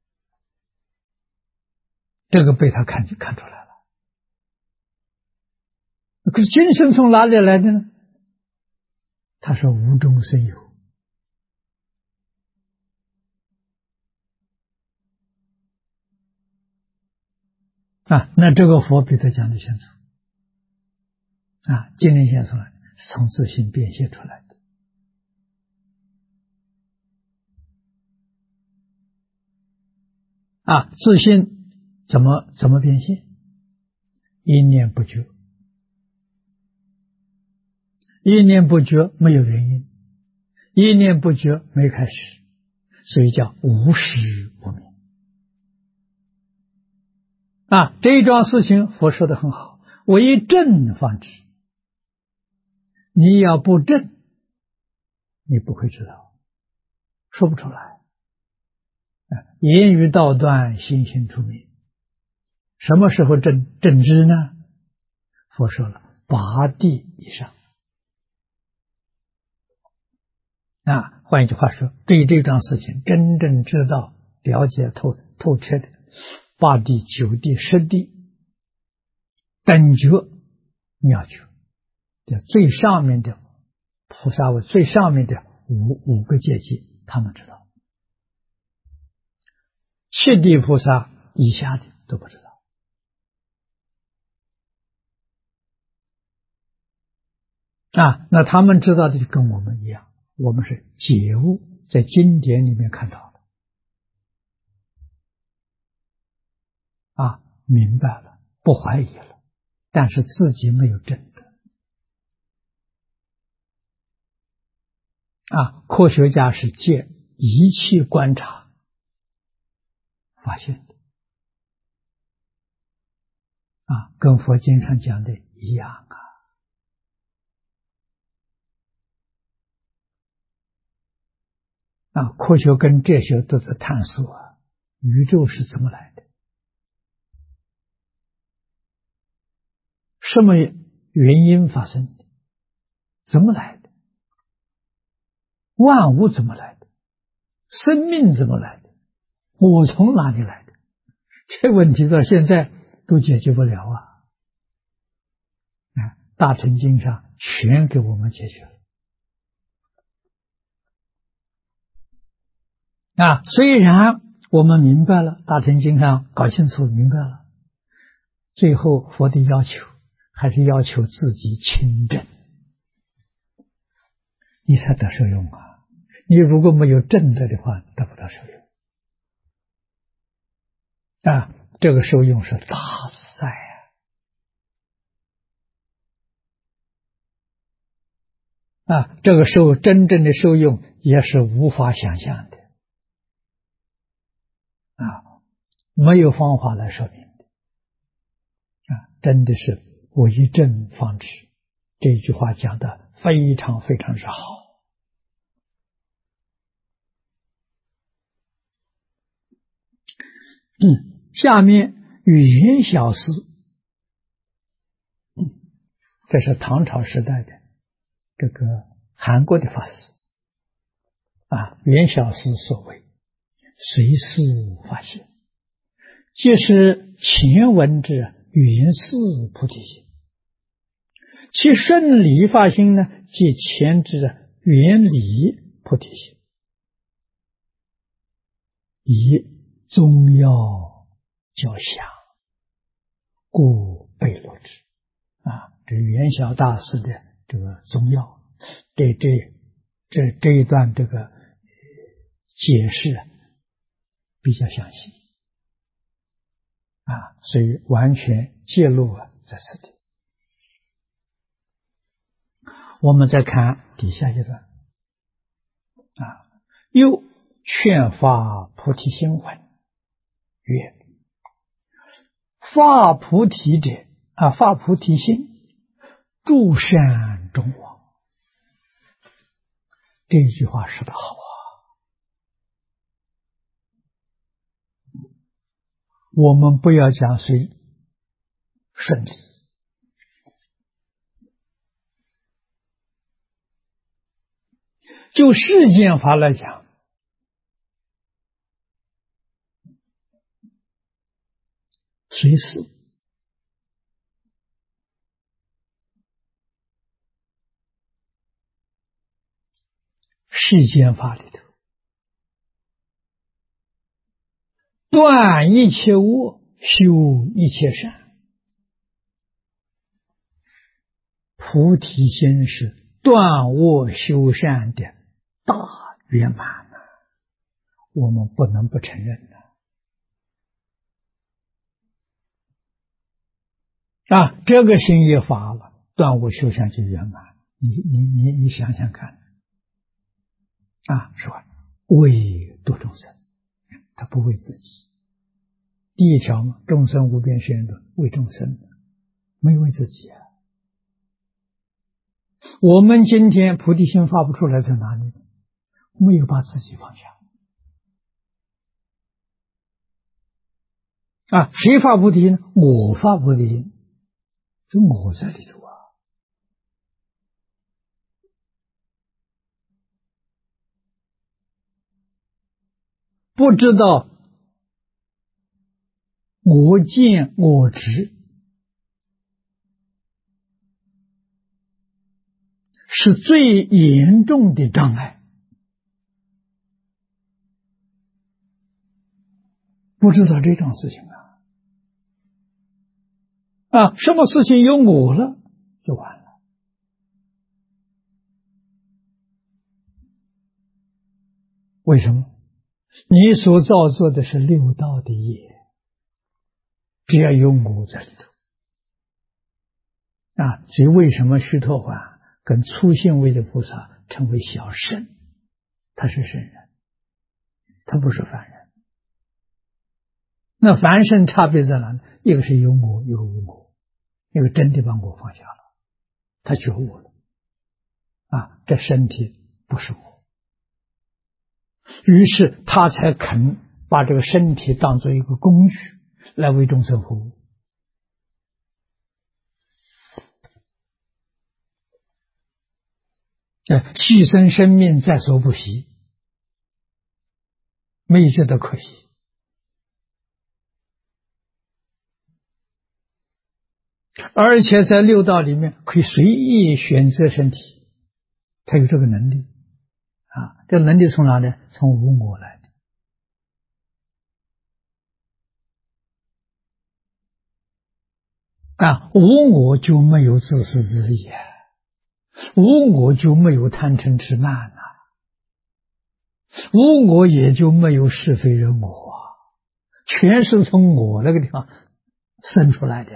这个被他看出来了。可是精神从哪里来的呢？他说无中生有。那这个佛比他讲的清楚。精灵现出来是从自性变现出来的。自性怎么变现？一念不觉。一念不觉没有原因，一念不觉没开始，所以叫无始无明。这一桩事情佛说得很好，为正方知。你要不正，你不会知道，说不出来。言语道断，心性出明。什么时候正知呢？佛说了八地以上。换一句话说，对这桩事情真正知道、了解透彻的八地、九地、十地等觉、妙觉的最上面的菩萨位，最上面的五个阶级，他们知道。七地菩萨以下的都不知道。那他们知道的就跟我们一样，我们是解悟，在经典里面看到了，明白了，不怀疑了，但是自己没有证得。科学家是借仪器观察发现的。跟佛经上讲的一样科学跟哲学都在探索宇宙是怎么来的，什么原因发生的，怎么来的，万物怎么来的，生命怎么来的，我从哪里来的，这问题到现在都解决不了大乘经上全给我们解决了。虽然我们明白了，大乘经上搞清楚明白了，最后佛的要求还是要求自己亲证，你才得受用你如果没有证得的话，得不到受用。这个受用是大自在这个真正的受用也是无法想象的没有方法来说明的真的是为正方知。这句话讲的非常非常之好。下面元小师，这是唐朝时代的这个韩国的法师元小师所谓随事发现，即是前闻之原始菩提心，其顺理发心呢，即前之原理菩提心，以宗要较详，故被录之这元小大师的这个宗要，这一段这个解释比较详细所以完全揭露在此地。我们再看底下一段又劝发菩提心文曰：发菩提者发菩提心， 诸善终亡。这句话说得好啊！我们不要讲谁顺利，就世间法来讲，随事。世间法里头，断一切恶，修一切善。菩提心是断恶修善的大圆满啊，我们不能不承认的。这个心一发了，断恶修善就圆满。你想想看，是吧？为度众生，他不为自己。第一条嘛，众生无边誓愿度，为众生，没有为自己啊。我们今天菩提心发不出来，在哪里？没有把自己放下。谁发菩提心？我发菩提心，这我在里头啊。不知道我见我执是最严重的障碍，不知道这种事情什么事情有我了就完了。为什么？你所造作的是六道的业，只要有我在里头所以为什么须陀洹跟粗性位的菩萨称为小圣？他是圣人，他不是凡人。那凡圣差别在哪里？一个是有我，有无我，一个真的把我放下了，他觉悟了这身体不是我，于是他才肯把这个身体当作一个工具来为众生服务。牺牲生命在所不惜，没有觉得可惜。而且在六道里面可以随意选择身体，他有这个能力这能力从哪呢？从无我来的无我就没有自私自利无我就没有贪嗔痴慢无我也就没有是非人我全是从我那个地方生出来的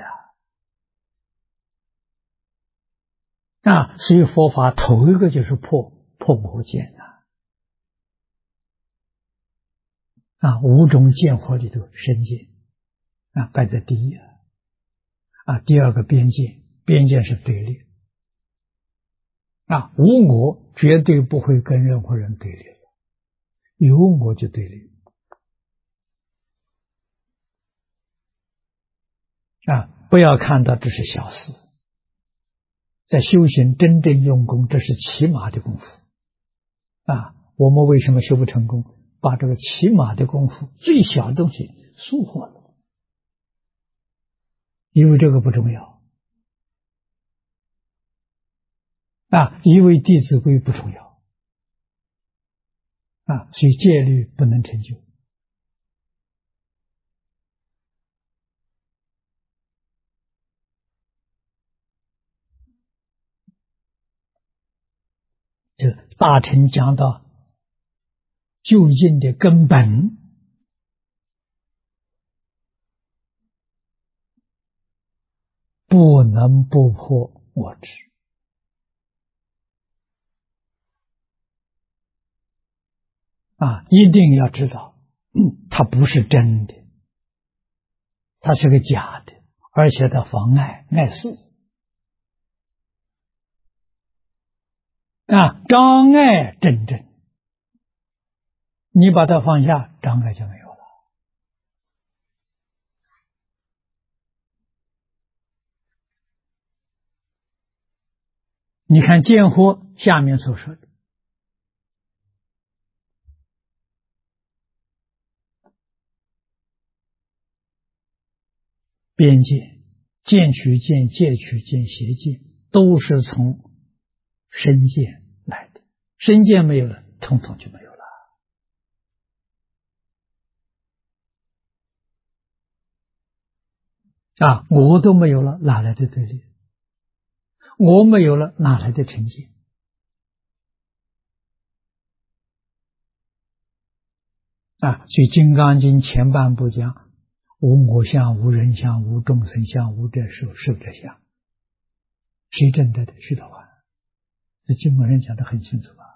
所以佛法头一个就是破我见五种见惑里头，身见摆在第一第二个边界，边界是对立无我绝对不会跟任何人对立了，有我就对立不要看到这是小事，在修行真正用功，这是起码的功夫我们为什么修不成功？把这个起码的功夫最小的东西疏忽了，因为这个不重要因为弟子规不重要所以戒律不能成就。就大乘讲到究竟的根本，不能不破我执一定要知道它不是真的，它是个假的，而且它妨碍碍事障碍真正，你把它放下，障碍就没有了。你看见惑下面所说的，边界、见取见、戒取见、邪见，都是从身见来的。身见没有了，统统就没有了。我都没有了，哪来的对立？我没有了，哪来的成见？所以《金刚经》前半部讲无我相、无人相、无众生相、无这受者相，谁证得的？须陀洹。这经文人讲得很清楚吧？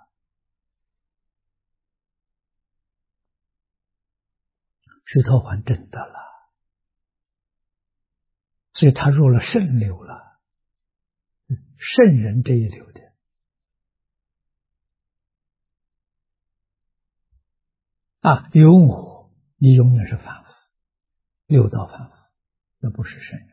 须陀洹证得了，所以他入了圣流了，圣人这一流的。有我，你永远是凡夫，六道凡夫，那不是圣人。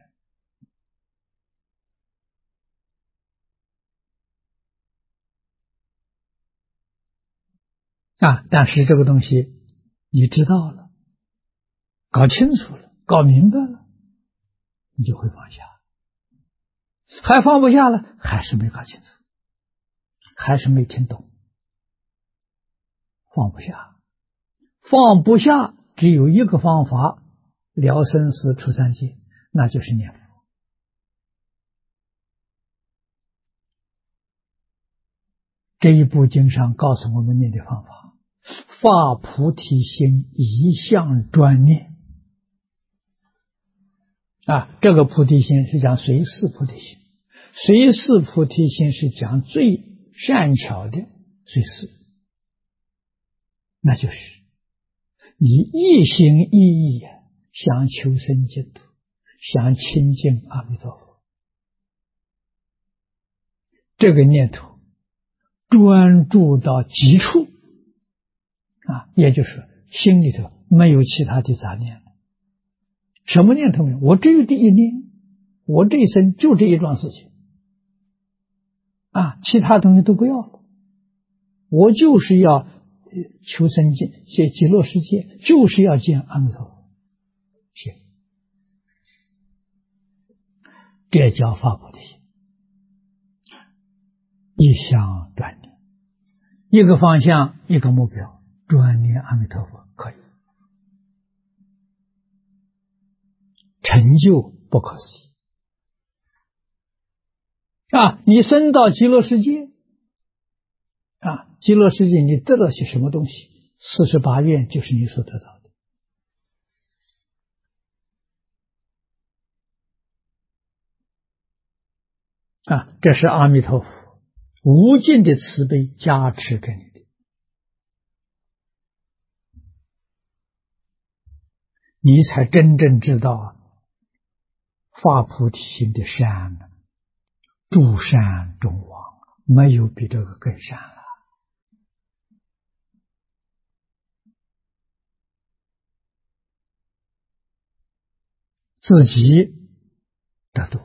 但是这个东西你知道了，搞清楚了，搞明白了，你就会放下。还放不下了，还是没搞清楚，还是没听懂，放不下。放不下只有一个方法，了生死出三界，那就是念佛。这一部经上告诉我们念的方法，发菩提心，一向专念。这个菩提心是讲随事菩提心，随事菩提心是讲最善巧的随事，那就是你一心一意想求生净土，想亲近阿弥陀佛，这个念头专注到极处，也就是心里头没有其他的杂念，什么念头没有？我只有这一念，我这一生就这一桩事情，其他东西都不要了，我就是要求生极乐世界，就是要见阿弥陀佛。行，这叫发菩提心，一向专念，一个方向，一个目标，专念阿弥陀佛可以，成就不可思议。你升到极乐世界，极乐世界你得到些什么东西？48愿就是你所得到的。这是阿弥陀佛无尽的慈悲加持给你的，你才真正知道发菩提心的善，诸善众王，没有比这个更善了。自己得度，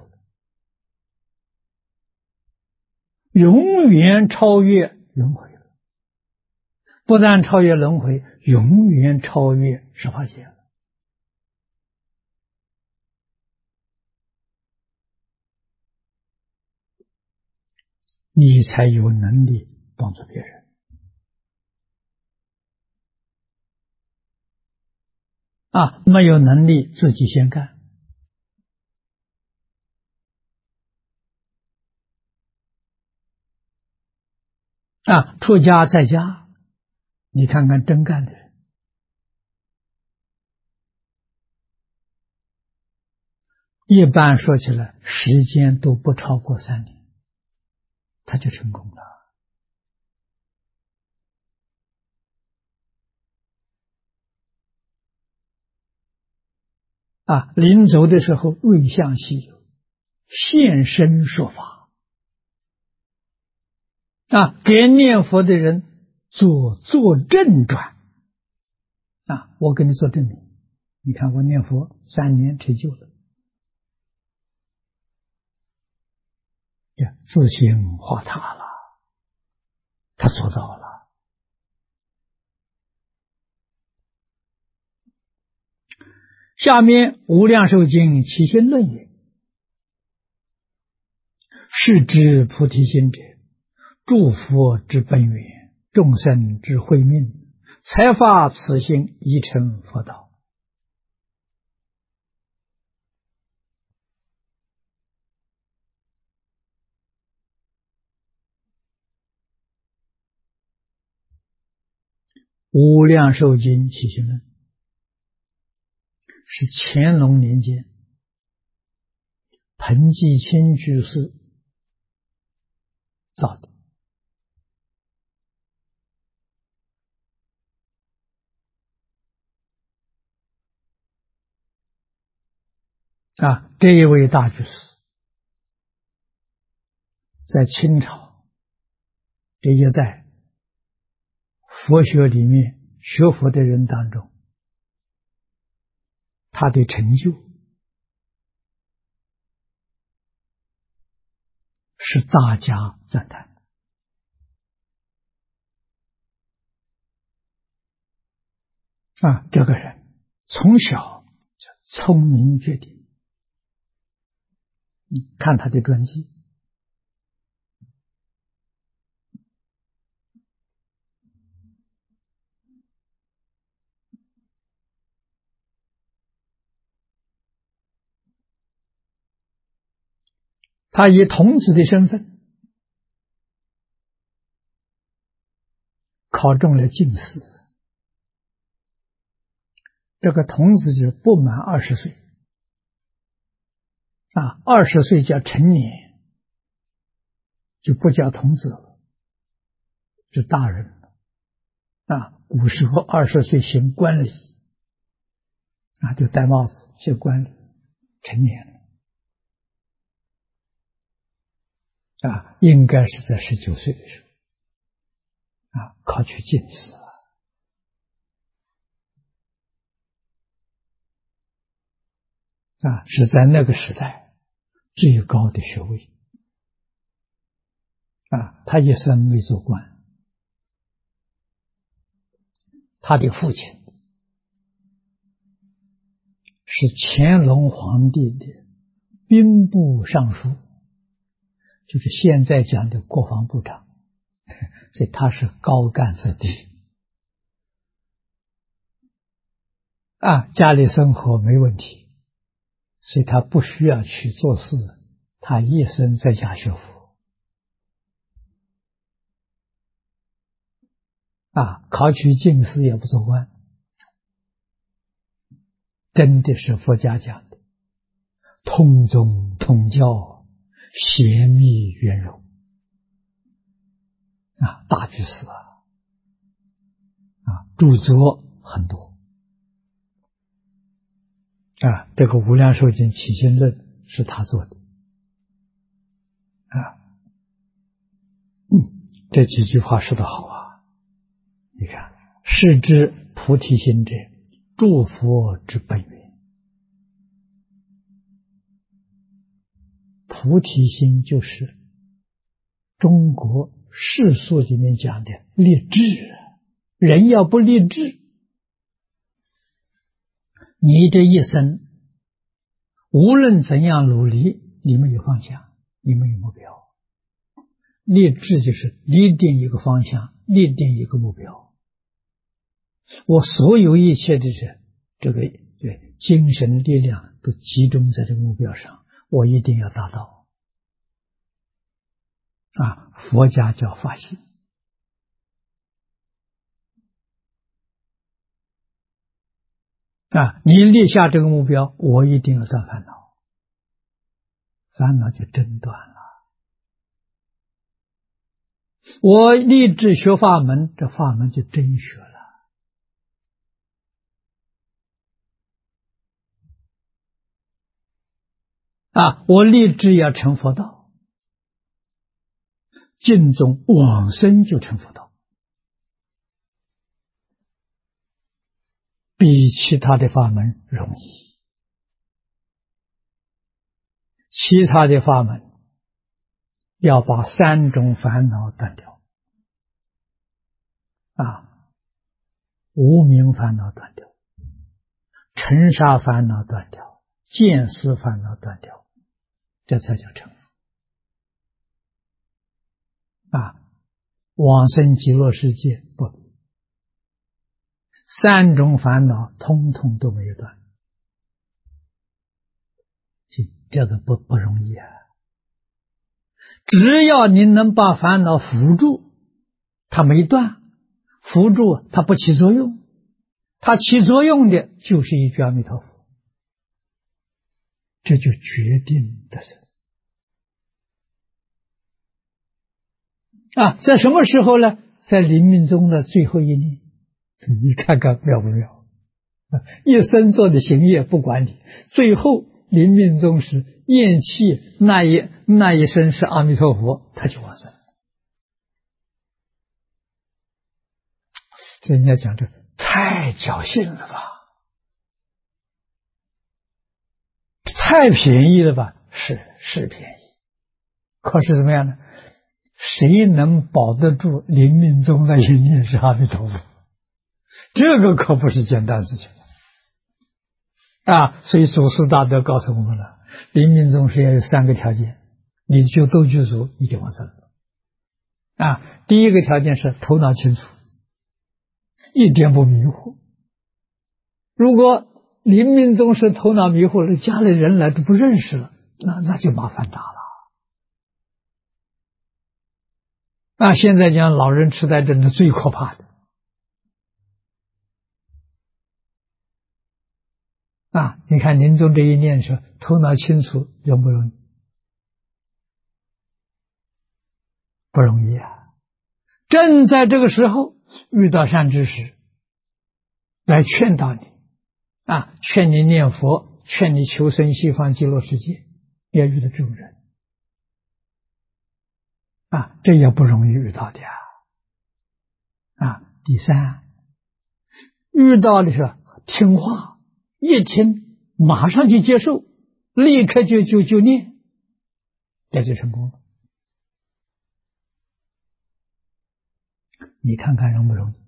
永远超越轮回了，不但超越轮回，永远超越十法界了。你才有能力帮助别人。没有能力自己先干。出家在家，你看看真干的人，一般说起来时间都不超过3年，他就成功了。临走的时候瑞相西游，现身说法， 给念佛的人做证转我给你做证明。你看我念佛3年成就了，自性化他了，他做到了。下面《无量寿经起心论》云：是知菩提心者，诸佛之本源，众生之慧命，才发此心，已成佛道。无量寿经起心论是乾隆年间彭继清居士造的。这一位大居士在清朝这一代佛学里面学佛的人当中，他的成就是大家赞叹这个人从小就聪明绝顶。你看他的传记，他以童子的身份考中了进士。这个童子就是不满20岁，20岁叫成年，就不叫童子了，是大人了。古时候20岁行冠礼就戴帽子行冠礼，成年了应该是在19岁的时候考取进士了。是在那个时代最高的学位他一生没做官。他的父亲是乾隆皇帝的兵部尚书，就是现在讲的国防部长，所以他是高干子弟家里生活没问题，所以他不需要去做事，他一生在家学佛考取进士也不做官，真的是佛家讲的通宗通教，贤密圆融大居士著作很多这个《无量寿经起心论》是他做的这几句话说得好你看，是知菩提心者，诸佛之本源。菩提心就是中国世俗里面讲的立志，人要不立志，你这一生无论怎样努力，你没有方向，你没有目标。立志就是立定一个方向，立定一个目标。我所有一切的这个精神力量都集中在这个目标上，我一定要达到佛家叫发心你立下这个目标，我一定要断烦恼，烦恼就真断了。我立志学法门，这法门就真学了我立志要成佛道， 净宗往生就成佛道，比其他的法门容易。其他的法门要把三种烦恼断掉，无明烦恼断掉，尘沙烦恼断掉，见思烦恼断掉，这才叫成佛。往生极乐世界不，三种烦恼通通都没有断，这个不容易啊！只要你能把烦恼扶住，它没断，扶住它不起作用，它起作用的就是一句阿弥陀佛，这就决定得生。在什么时候呢？在临命终的最后一念，你看看妙不妙？一生做的行业不管你，最后临命终时咽气那一声是阿弥陀佛，他就往生。这人家讲这太侥幸了吧，太便宜了吧？是便宜，可是怎么样呢？谁能保得住临命终的一念是阿弥陀佛？这个可不是简单事情所以祖师大德告诉我们了，临命终是要有3个条件，你就都具足，你就往生了。第一个条件是头脑清楚，一点不迷糊。如果临命终是头脑迷糊了，家里人来都不认识了，那就麻烦大了。现在讲老人痴呆症是最可怕的。你看临终这一念说头脑清楚容不容易？不容易啊！正在这个时候遇到善知识来劝导你劝你念佛，劝你求生西方极乐世界，要遇到这种人这也不容易遇到的第三，遇到的是听话，一听马上就接受，立刻就念，这就成功了。你看看容不容易？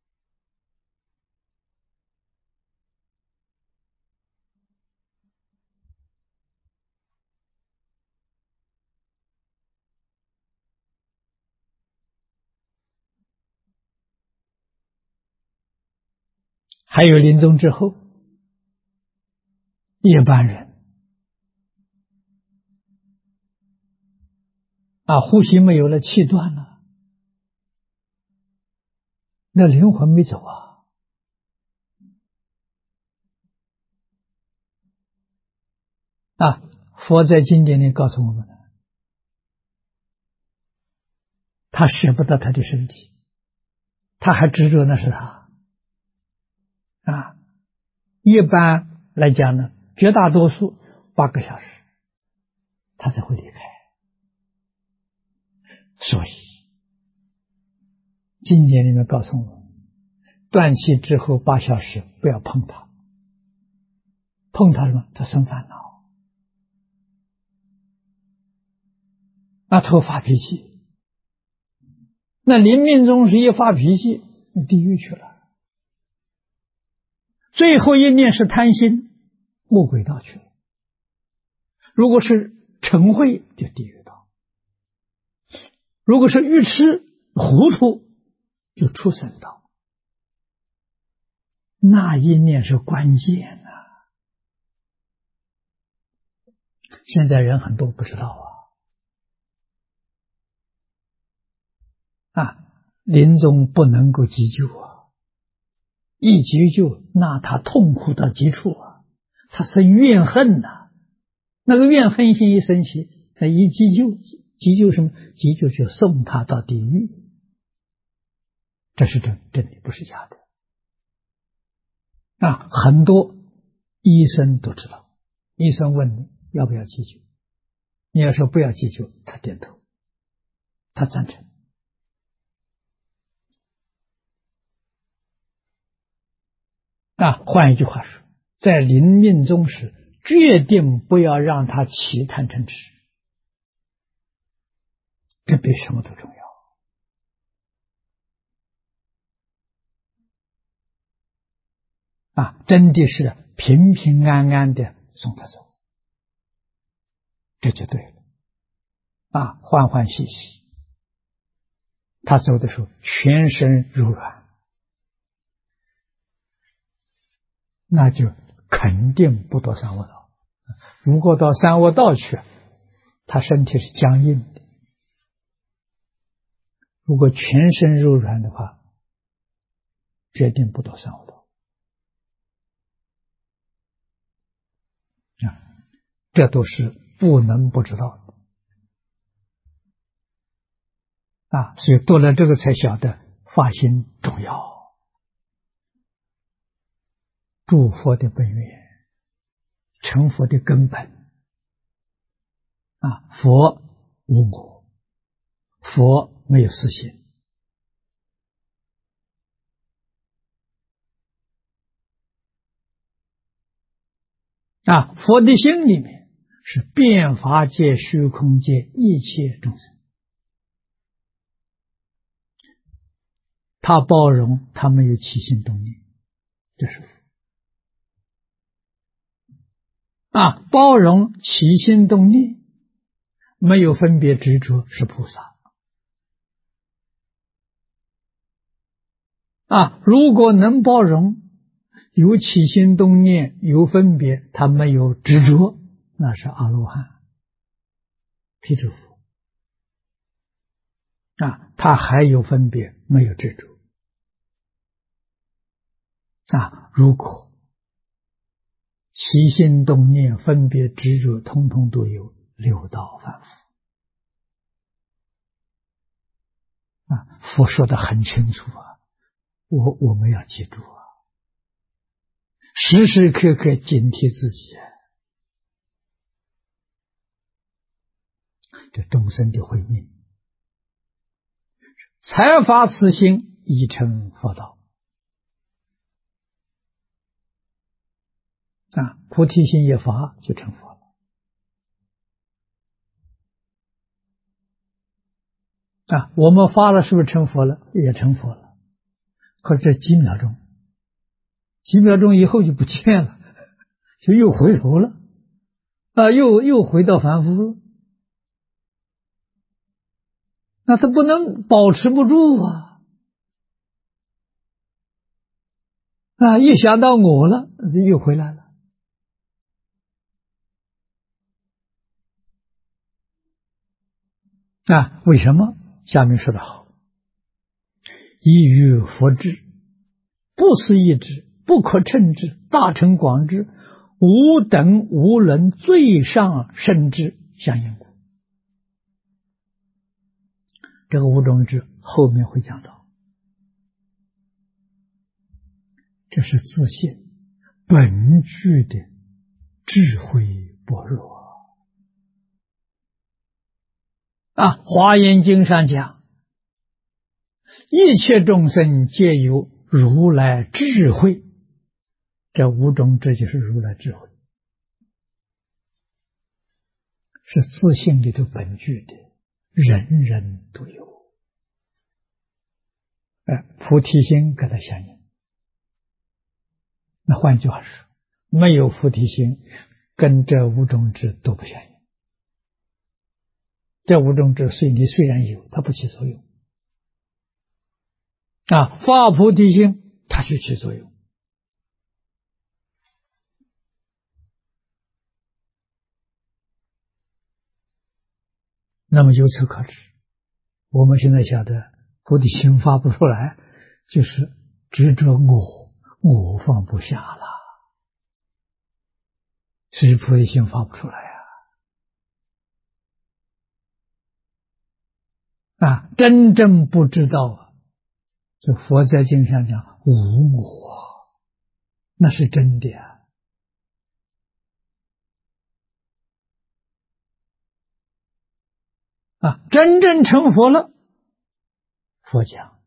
还有临终之后，一般人呼吸没有了，气断了，那灵魂没走佛在经典里告诉我们了，他舍不得他的身体，他还执着那是他一般来讲呢，绝大多数8个小时他才会离开。所以经典里面告诉我们，断气之后8小时不要碰它，碰它什么？它生烦恼他发脾气，那临命终时一发脾气，地狱去了。最后一念是贪心，恶鬼道去了。如果是嗔恚，就地狱道；如果是愚痴糊涂，就畜生道。那一念是关键现在人很多不知道临终不能够急救一急救，那他痛苦到极处他生怨恨那个怨恨心一升起，他一急救什么？急救就送他到地狱。这是真的，不是假的很多医生都知道，医生问你要不要急救，你要说不要急救，他点头， 他赞成。换一句话说，在临命终时，决定不要让他起贪嗔痴，这比什么都重要。真的是平平安安的送他走，这就对了。欢欢喜喜，他走的时候全身柔软，那就肯定不堕三恶道。如果到三恶道去，他身体是僵硬的。如果全身柔软的话，决定不堕三恶道。这都是不能不知道的。所以读了这个才晓得发心重要，诸佛的本源，成佛的根本。佛无我，佛没有私心。佛的心里面是遍法界、虚空界一切众生，他包容，他没有起心动念，这是佛。包容起心动念，没有分别执着，是菩萨。如果能包容，有起心动念，有分别，他没有执着，那是阿罗汉、辟支佛。他还有分别，没有执着。如果起心动念、分别执着，通通都有，六道凡夫。佛说得很清楚我们要记住时时刻刻警惕自己这众生的慧命，才发此心，已成佛道。菩提心一发，就成佛了。我们发了，是不是成佛了？也成佛了。可这几秒钟以后就不见了，就又回头了，又回到凡夫了。那他不能保持不住一想到我了，又回来了。为什么？下面说得好，依于佛智，不思议智，不可称智，大乘广智，无等无伦，最上甚至相应故。这个五种智后面会讲到，这是自信本具的智慧般若。华严经上讲，一切众生皆有如来智慧，这五种智就是如来智慧，是自性里头本具的，人人都有。菩提心跟它相应。那换句话说，没有菩提心，跟这五种智都不相应。这五种智你虽然有，它不起作用。发菩提心，它就起作用。那么由此可知，我们现在晓得菩提心发不出来，就是执着我放不下了，所以菩提心发不出来真正不知道这佛在经上讲无我，那是真的真正成佛了，佛讲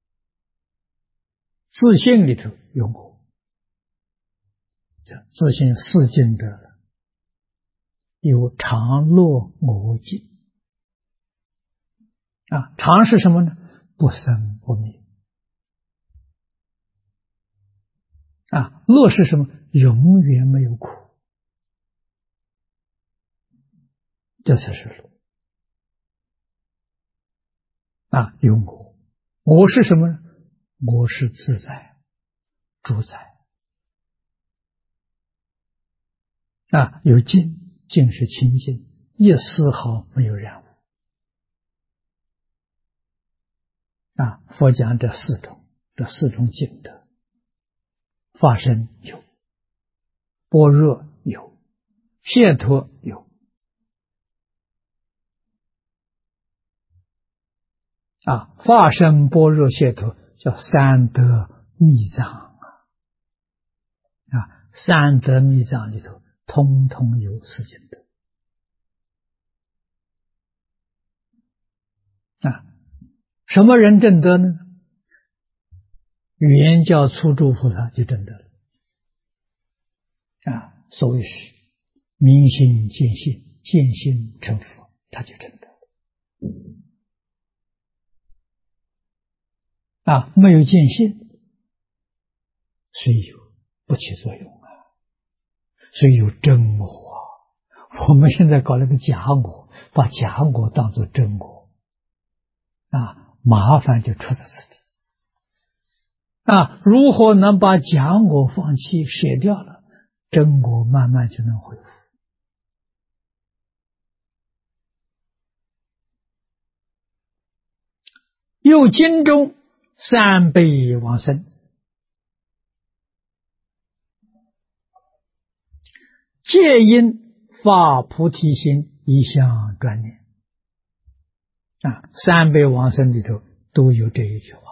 自信里头有我，这自信四境得了，有常乐我净。常是什么呢？不生不灭。乐是什么？永远没有苦，这才是乐。有我，我是什么呢？我是自在主宰。有净，净是清净，一丝毫没有染污。佛讲这四种净德，法身有，般若有，解脱有。法身般若解脱叫三德密藏三德密藏里头通通有四净德。什么人证得呢？圆教初住菩萨就证得了。所谓是明心见性，见性成佛，他就证得了。没有见性，所以有不起作用所以有真我我们现在搞了个假我，把假我当作真我麻烦就出在此地。如何能把假我放弃舍掉了，真我慢慢就能恢复。又经中三辈往生，皆因发菩提心，一向专念。三辈往生里头都有这一句话，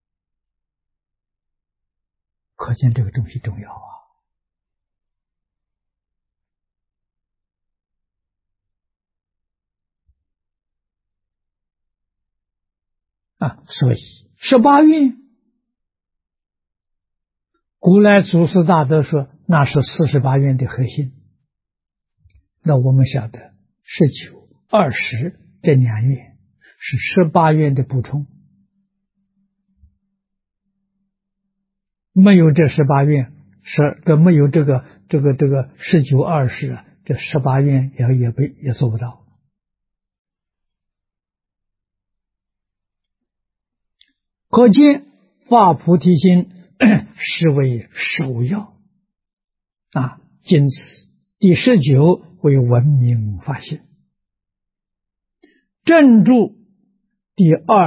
可见这个东西重要所以18愿，古来祖师大德说那是48愿的核心。那我们晓得19、20这2愿是18愿的补充，没有这18愿，没有这个19、20这18愿也做不到。可见发菩提心是为首要因此第19为文明发心，正住第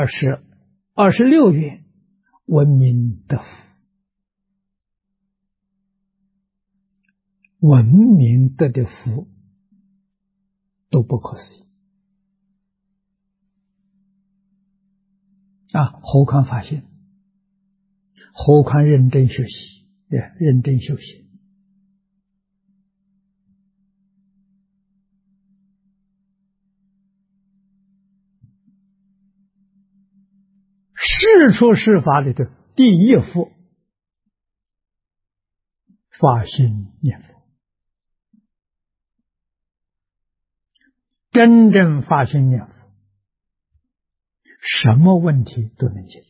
26愿文明得福。文明得的福都不可思议何况发心，何况认真学习，认真修行。世出世法里的第一福，发心念佛。真正发心念佛，什么问题都能解决。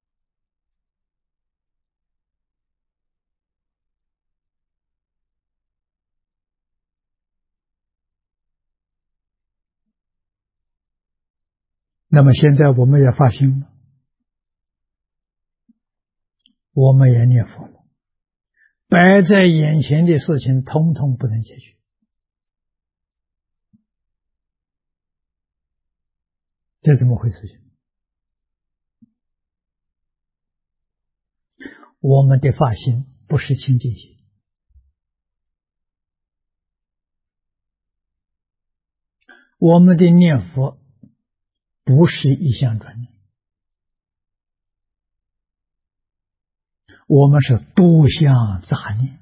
那么现在我们也发心了，我们也念佛了，摆在眼前的事情统统不能解决。这怎么回事情？我们的发心不是清净心，我们的念佛不是一向专念，我们是多向杂念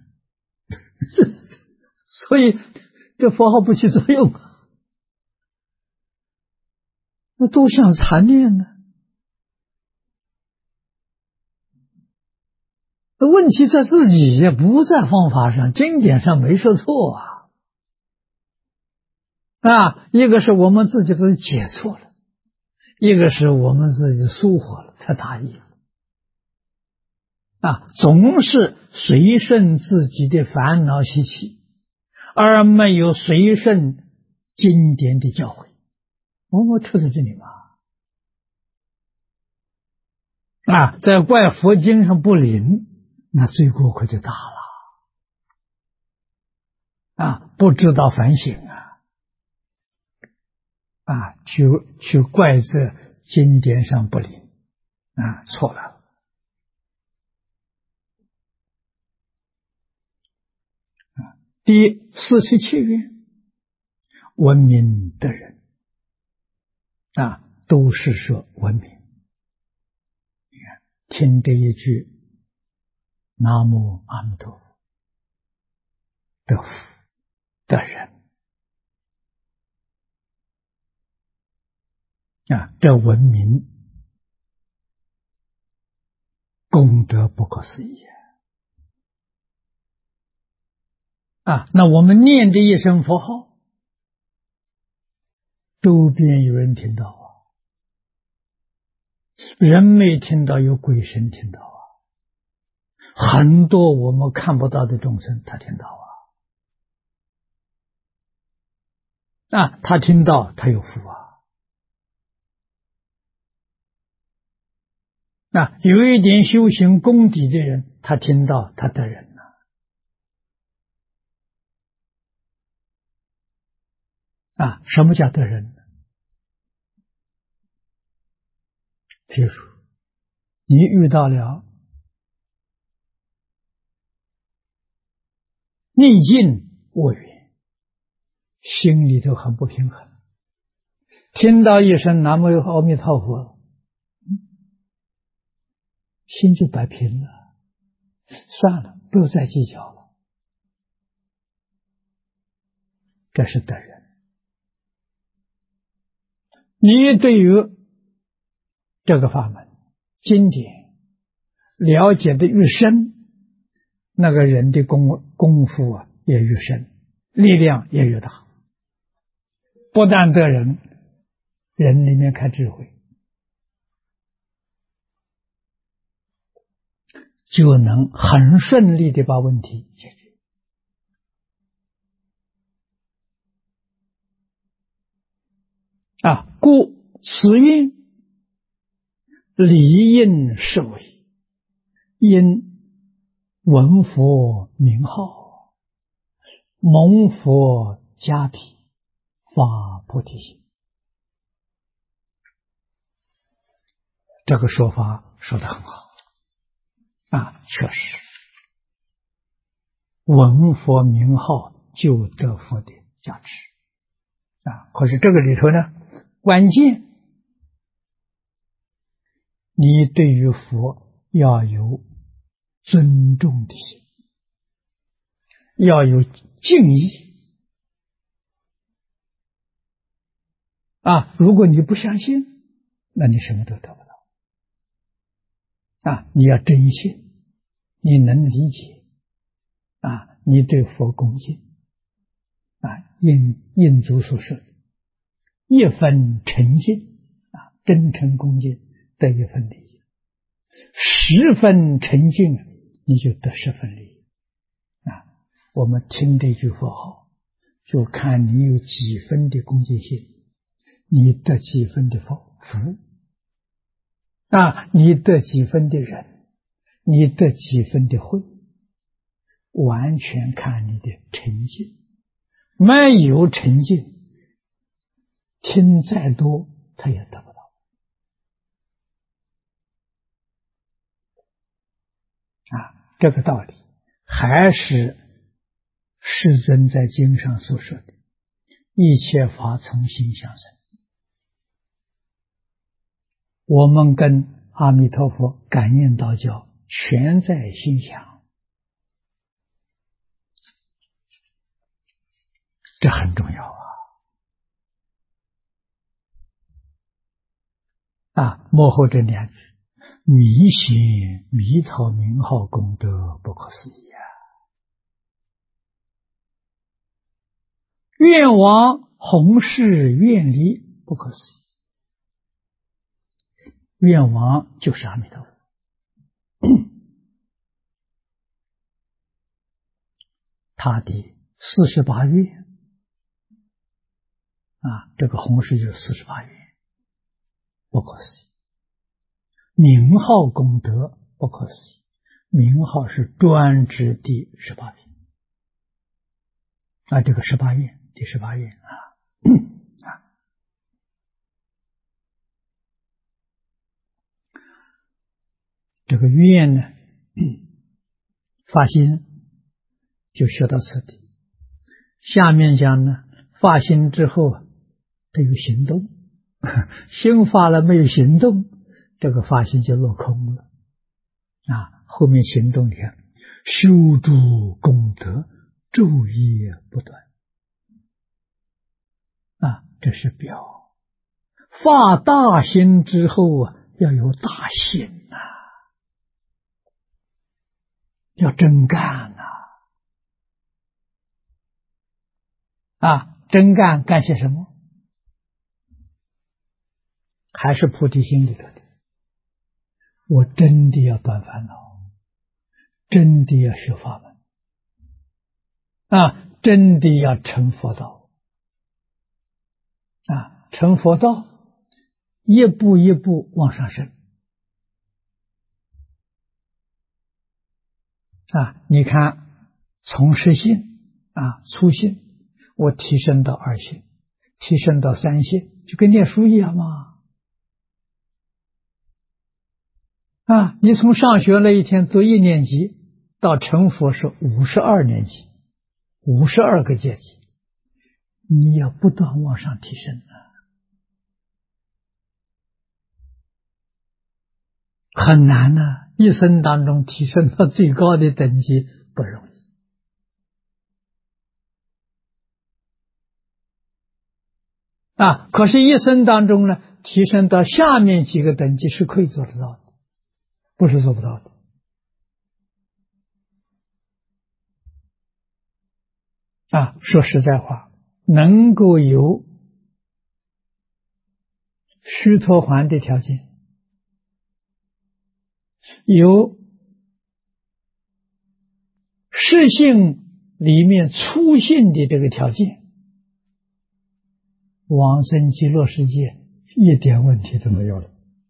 所以这佛号不起作用那都像残念呢。问题在自己，也不在方法上，经典上没说错一个是我们自己都解错了，一个是我们自己疏忽了，才大意总是随顺自己的烦恼习气，而没有随顺经典的教诲。我们出在这里嘛在怪佛经上不灵，那罪过可就大了不知道反省去怪这经典上不灵错了。第47愿，文明的人都是说文明。你看，听这一句南无阿弥陀佛的福的人这文明功德不可思议那我们念的一声佛号，周边有人听到人没听到，有鬼神听到很多我们看不到的众生他听到他听到他有福有一点修行功底的人，他听到他得人什么叫得人呢？譬如你遇到了逆境恶缘，心里头很不平衡，听到一声南无阿弥陀佛，心就摆平了，算了，不要再计较了。这是得人。你对于这个法门经典了解的越深，那个人的功夫也越深，力量也越大。不但得人，人里面开智慧，就能很顺利的把问题解决。故此愿理应是为，因闻佛名号，蒙佛加被，发菩提心。这个说法说得很好确实，闻佛名号就得佛的加持可是这个里头呢，关键你对于佛要有尊重的心，要有敬意如果你不相信，那你什么都得不到你要真信，你能理解你对佛恭敬印祖所说，一分诚敬真诚恭敬得一分利益，10分诚敬你就得10分利益我们听这句佛号，就看你有几分的恭敬心，你得几分的福你得几分的人，你得几分的慧，完全看你的诚敬。没有诚敬，听再多他也得不到这个道理还是世尊在经上所说的，一切法从心相生。我们跟阿弥陀佛感应道交，全在心想，这很重要幕后这两句，迷显迷草名号功德不可思议啊！愿王弘誓愿力不可思议。愿王就是阿弥陀佛，他的48愿这个弘誓就是48愿，不可思议。名号功德不可思议，名号是专指第18品这个18愿，第18愿这个愿呢，发心就学到此地。下面讲呢，发心之后得有行动，心发了没有行动，这个发心就落空了后面行动你看，修诸功德，昼夜不断这是表。发大心之后要有大心要真干真干些什么？还是菩提心里头的。我真的要断烦恼，真的要学法门真的要成佛道成佛道一步一步往上升你看从实性初性我提升到2性，提升到3性，就跟念书一样嘛你从上学那一天读1年级到成佛是52年级，52个阶级，你要不断往上提升很难一生当中提升到最高的等级不容易可是一生当中呢，提升到下面几个等级是可以做得到的，不是做不到的说实在话，能够有须陀洹的条件，有实性里面粗性的这个条件，往生极乐世界一点问题都没有了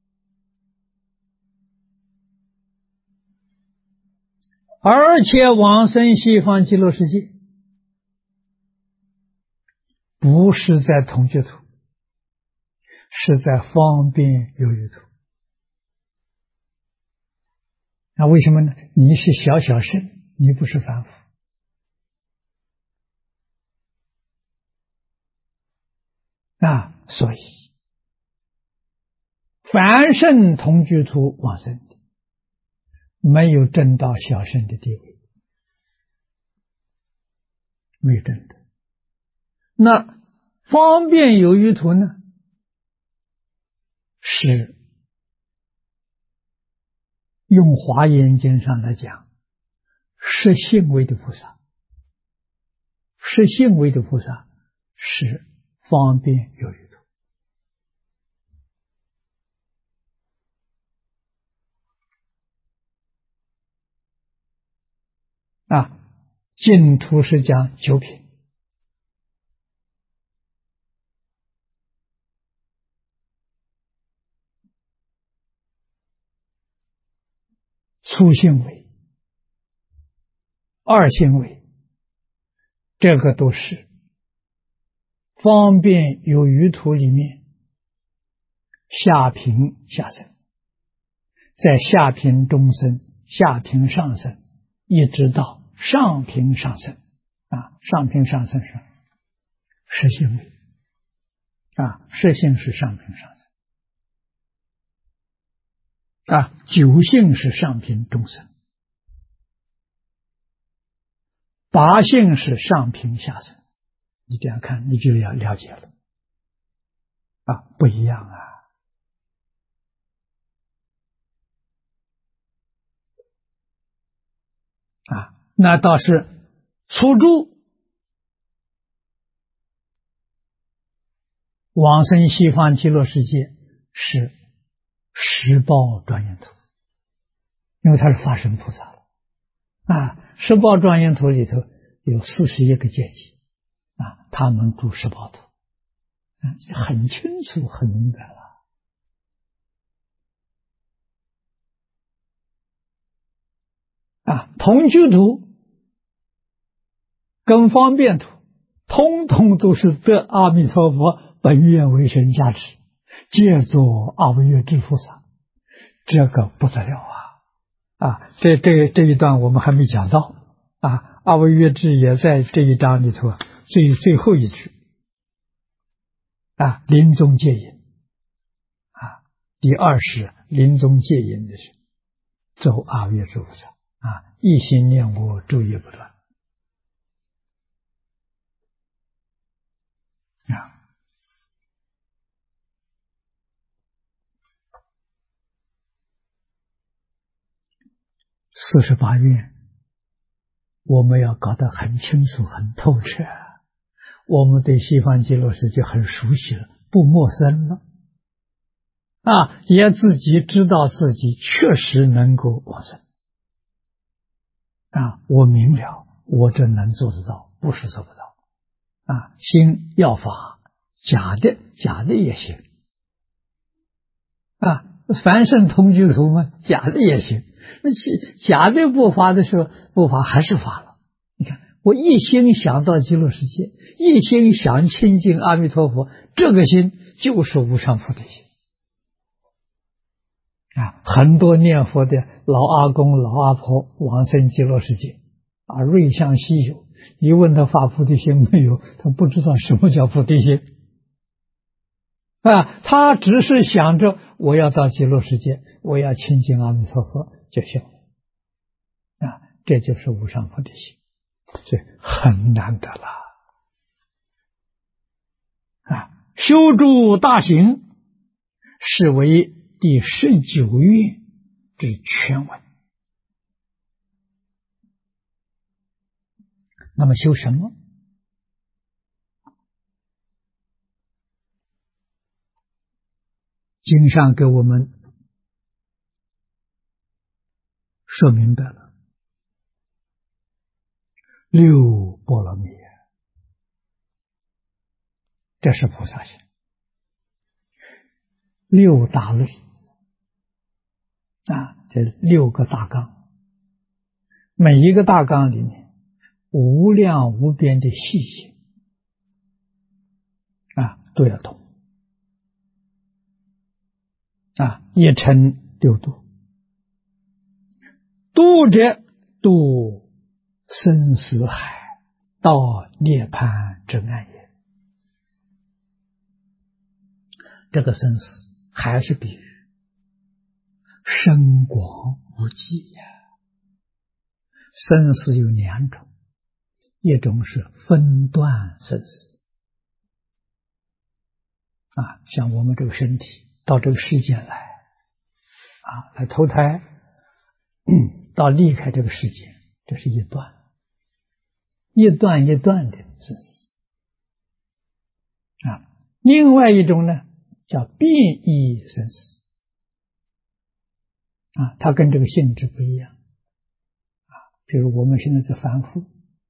而且往生西方极乐世界不是在同居土，是在方便有余土为什么呢？你是小小圣，你不是凡夫所以凡圣同居土往生的没有证到小圣的地位，没有证的。那方便有余土呢，是用华严经上来讲，实性位的菩萨，实性位的菩萨是方便有余土净土是讲9品，粗性位、2性位，这个都是方便有余土里面下品下生，在下品中生、下品上生，一直到上品上生上品上生是实性位实性是上品上生9性是上品中生，8性是上品下生，你这样看你就要了解了不一样那倒是初住往生西方极乐世界是十报庄严土，因为他是法身菩萨了十报庄严土里头有41个阶级他们住十报土很清楚很明白了同居土跟方便土通通都是得阿弥陀佛本愿为神加持，借作阿惟越致菩萨，这个不得了这一段我们还没讲到阿惟越致也在这一章里头最后一句临终戒引第20临终戒引的是咒阿惟越致菩萨一心念我昼夜不断48愿我们要搞得很清楚很透彻我们对西方极乐世界很熟悉了不陌生了也自己知道自己确实能够往生我明了我这能做得到不是做不到心要法假的也行凡圣同居土嘛假的也行那假的不发的时候不发还是发了你看我一心想到极乐世界一心想亲近阿弥陀佛这个心就是无上菩提心很多念佛的老阿公老阿婆往生极乐世界瑞相稀有你问他发菩提心没有他不知道什么叫菩提心他只是想着我要到极乐世界我要亲近阿弥陀佛就行这就是无上菩提心所以很难得了修诸大行是为第19愿之全文那么修什么经上给我们说明白了六波罗蜜这是菩萨行六大类这6个大纲每一个大纲里面无量无边的细节都要懂一称六度度者度生死海到涅槃之岸也这个生死还是比喻深广无际生死有2种一种是分段生死像我们这个身体到这个世界来投胎到离开这个世界这是一段一段一段的生死另外一种呢叫变异生死它跟这个性质不一样比如我们现在是凡夫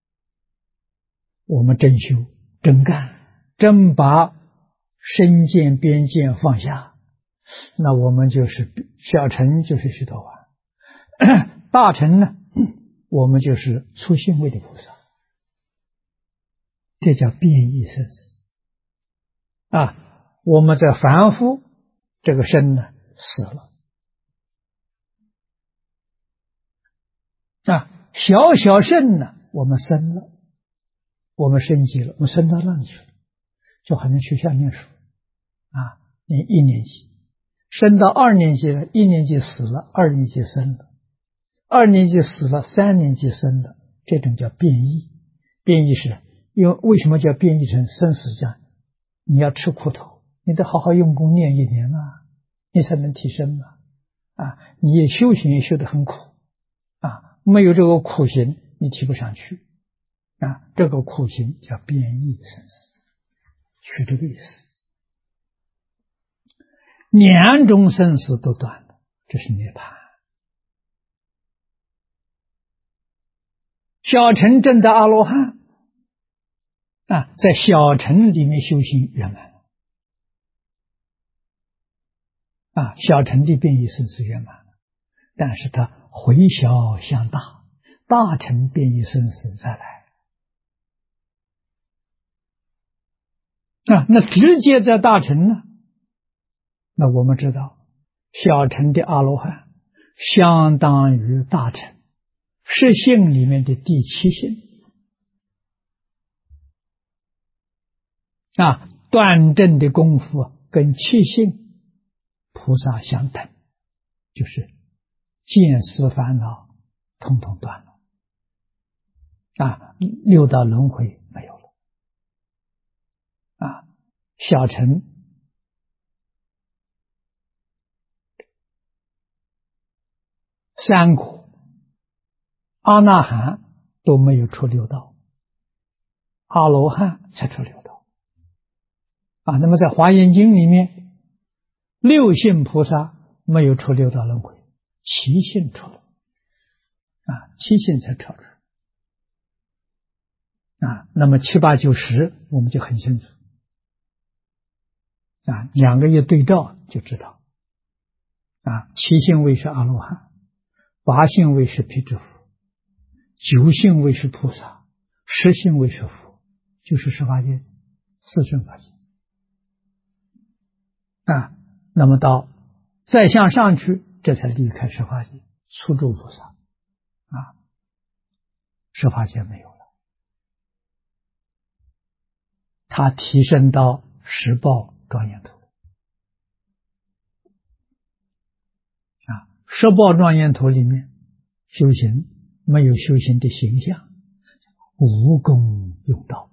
我们真修真干真把身见边见放下那我们就是小乘就是须陀洹大乘呢我们就是初信位的菩萨这叫变异生死我们在凡夫这个身呢死了小圣呢我们生了我们升级了我们升到那里去了就好像学校念书念1年级升到2年级了1年级死了2年级生了2年级死了3年级生了这种叫变异变异是因为为什么叫变异成生死这样你要吃苦头你得好好用功念1年你才能提升你也修行也修得很苦没有这个苦行，你提不上去啊。这个苦行叫变异生死，取这个意思。两种生死都断了，这是涅槃。小乘证的阿罗汉啊，在小乘里面修行圆满了啊，小乘的变异生死圆满了，但是他回小向大，大乘变异生死再来啊，那直接在大乘呢？那我们知道，小乘的阿罗汉相当于大乘十性里面的第七性啊，断证的功夫跟七性菩萨相等，就是见思烦恼统统断了啊，六道轮回没有了啊，小乘三苦阿那含都没有出六道，阿罗汉才出六道啊。那么在华严经里面，六性菩萨没有出六道轮回，七性出了啊，七性才超出啊。那么七八九十我们就很清楚啊，两个一对照就知道啊，七性位是阿罗汉，八性位是辟支佛，九性位是菩萨，十性位是佛，就是十法界四圣法界啊。那么到再向上去，这才离开十法界，初住菩萨啊，十法界没有了，他提升到十报庄严土啊，十报庄严土里面修行没有修行的形象，无功用道，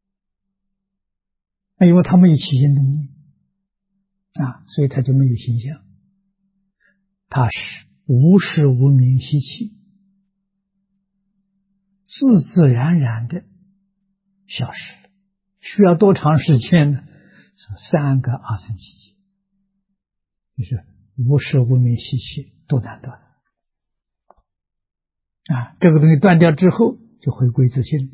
因为他没有起心动念啊，所以他就没有形象，他是无始无明习气，自自然然的消失了。需要多长时间呢？是三个阿僧祇劫，就是无始无明习气都难断啊。这个东西断掉之后，就回归自性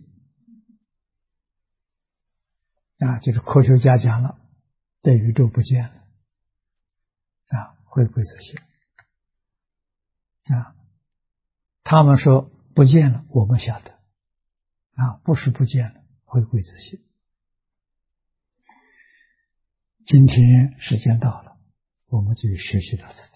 啊，就是科学家讲了，这宇宙不见了啊，回归自性啊。他们说不见了，我们晓得啊，不是不见了，回归自性。今天时间到了，我们就学习到此地。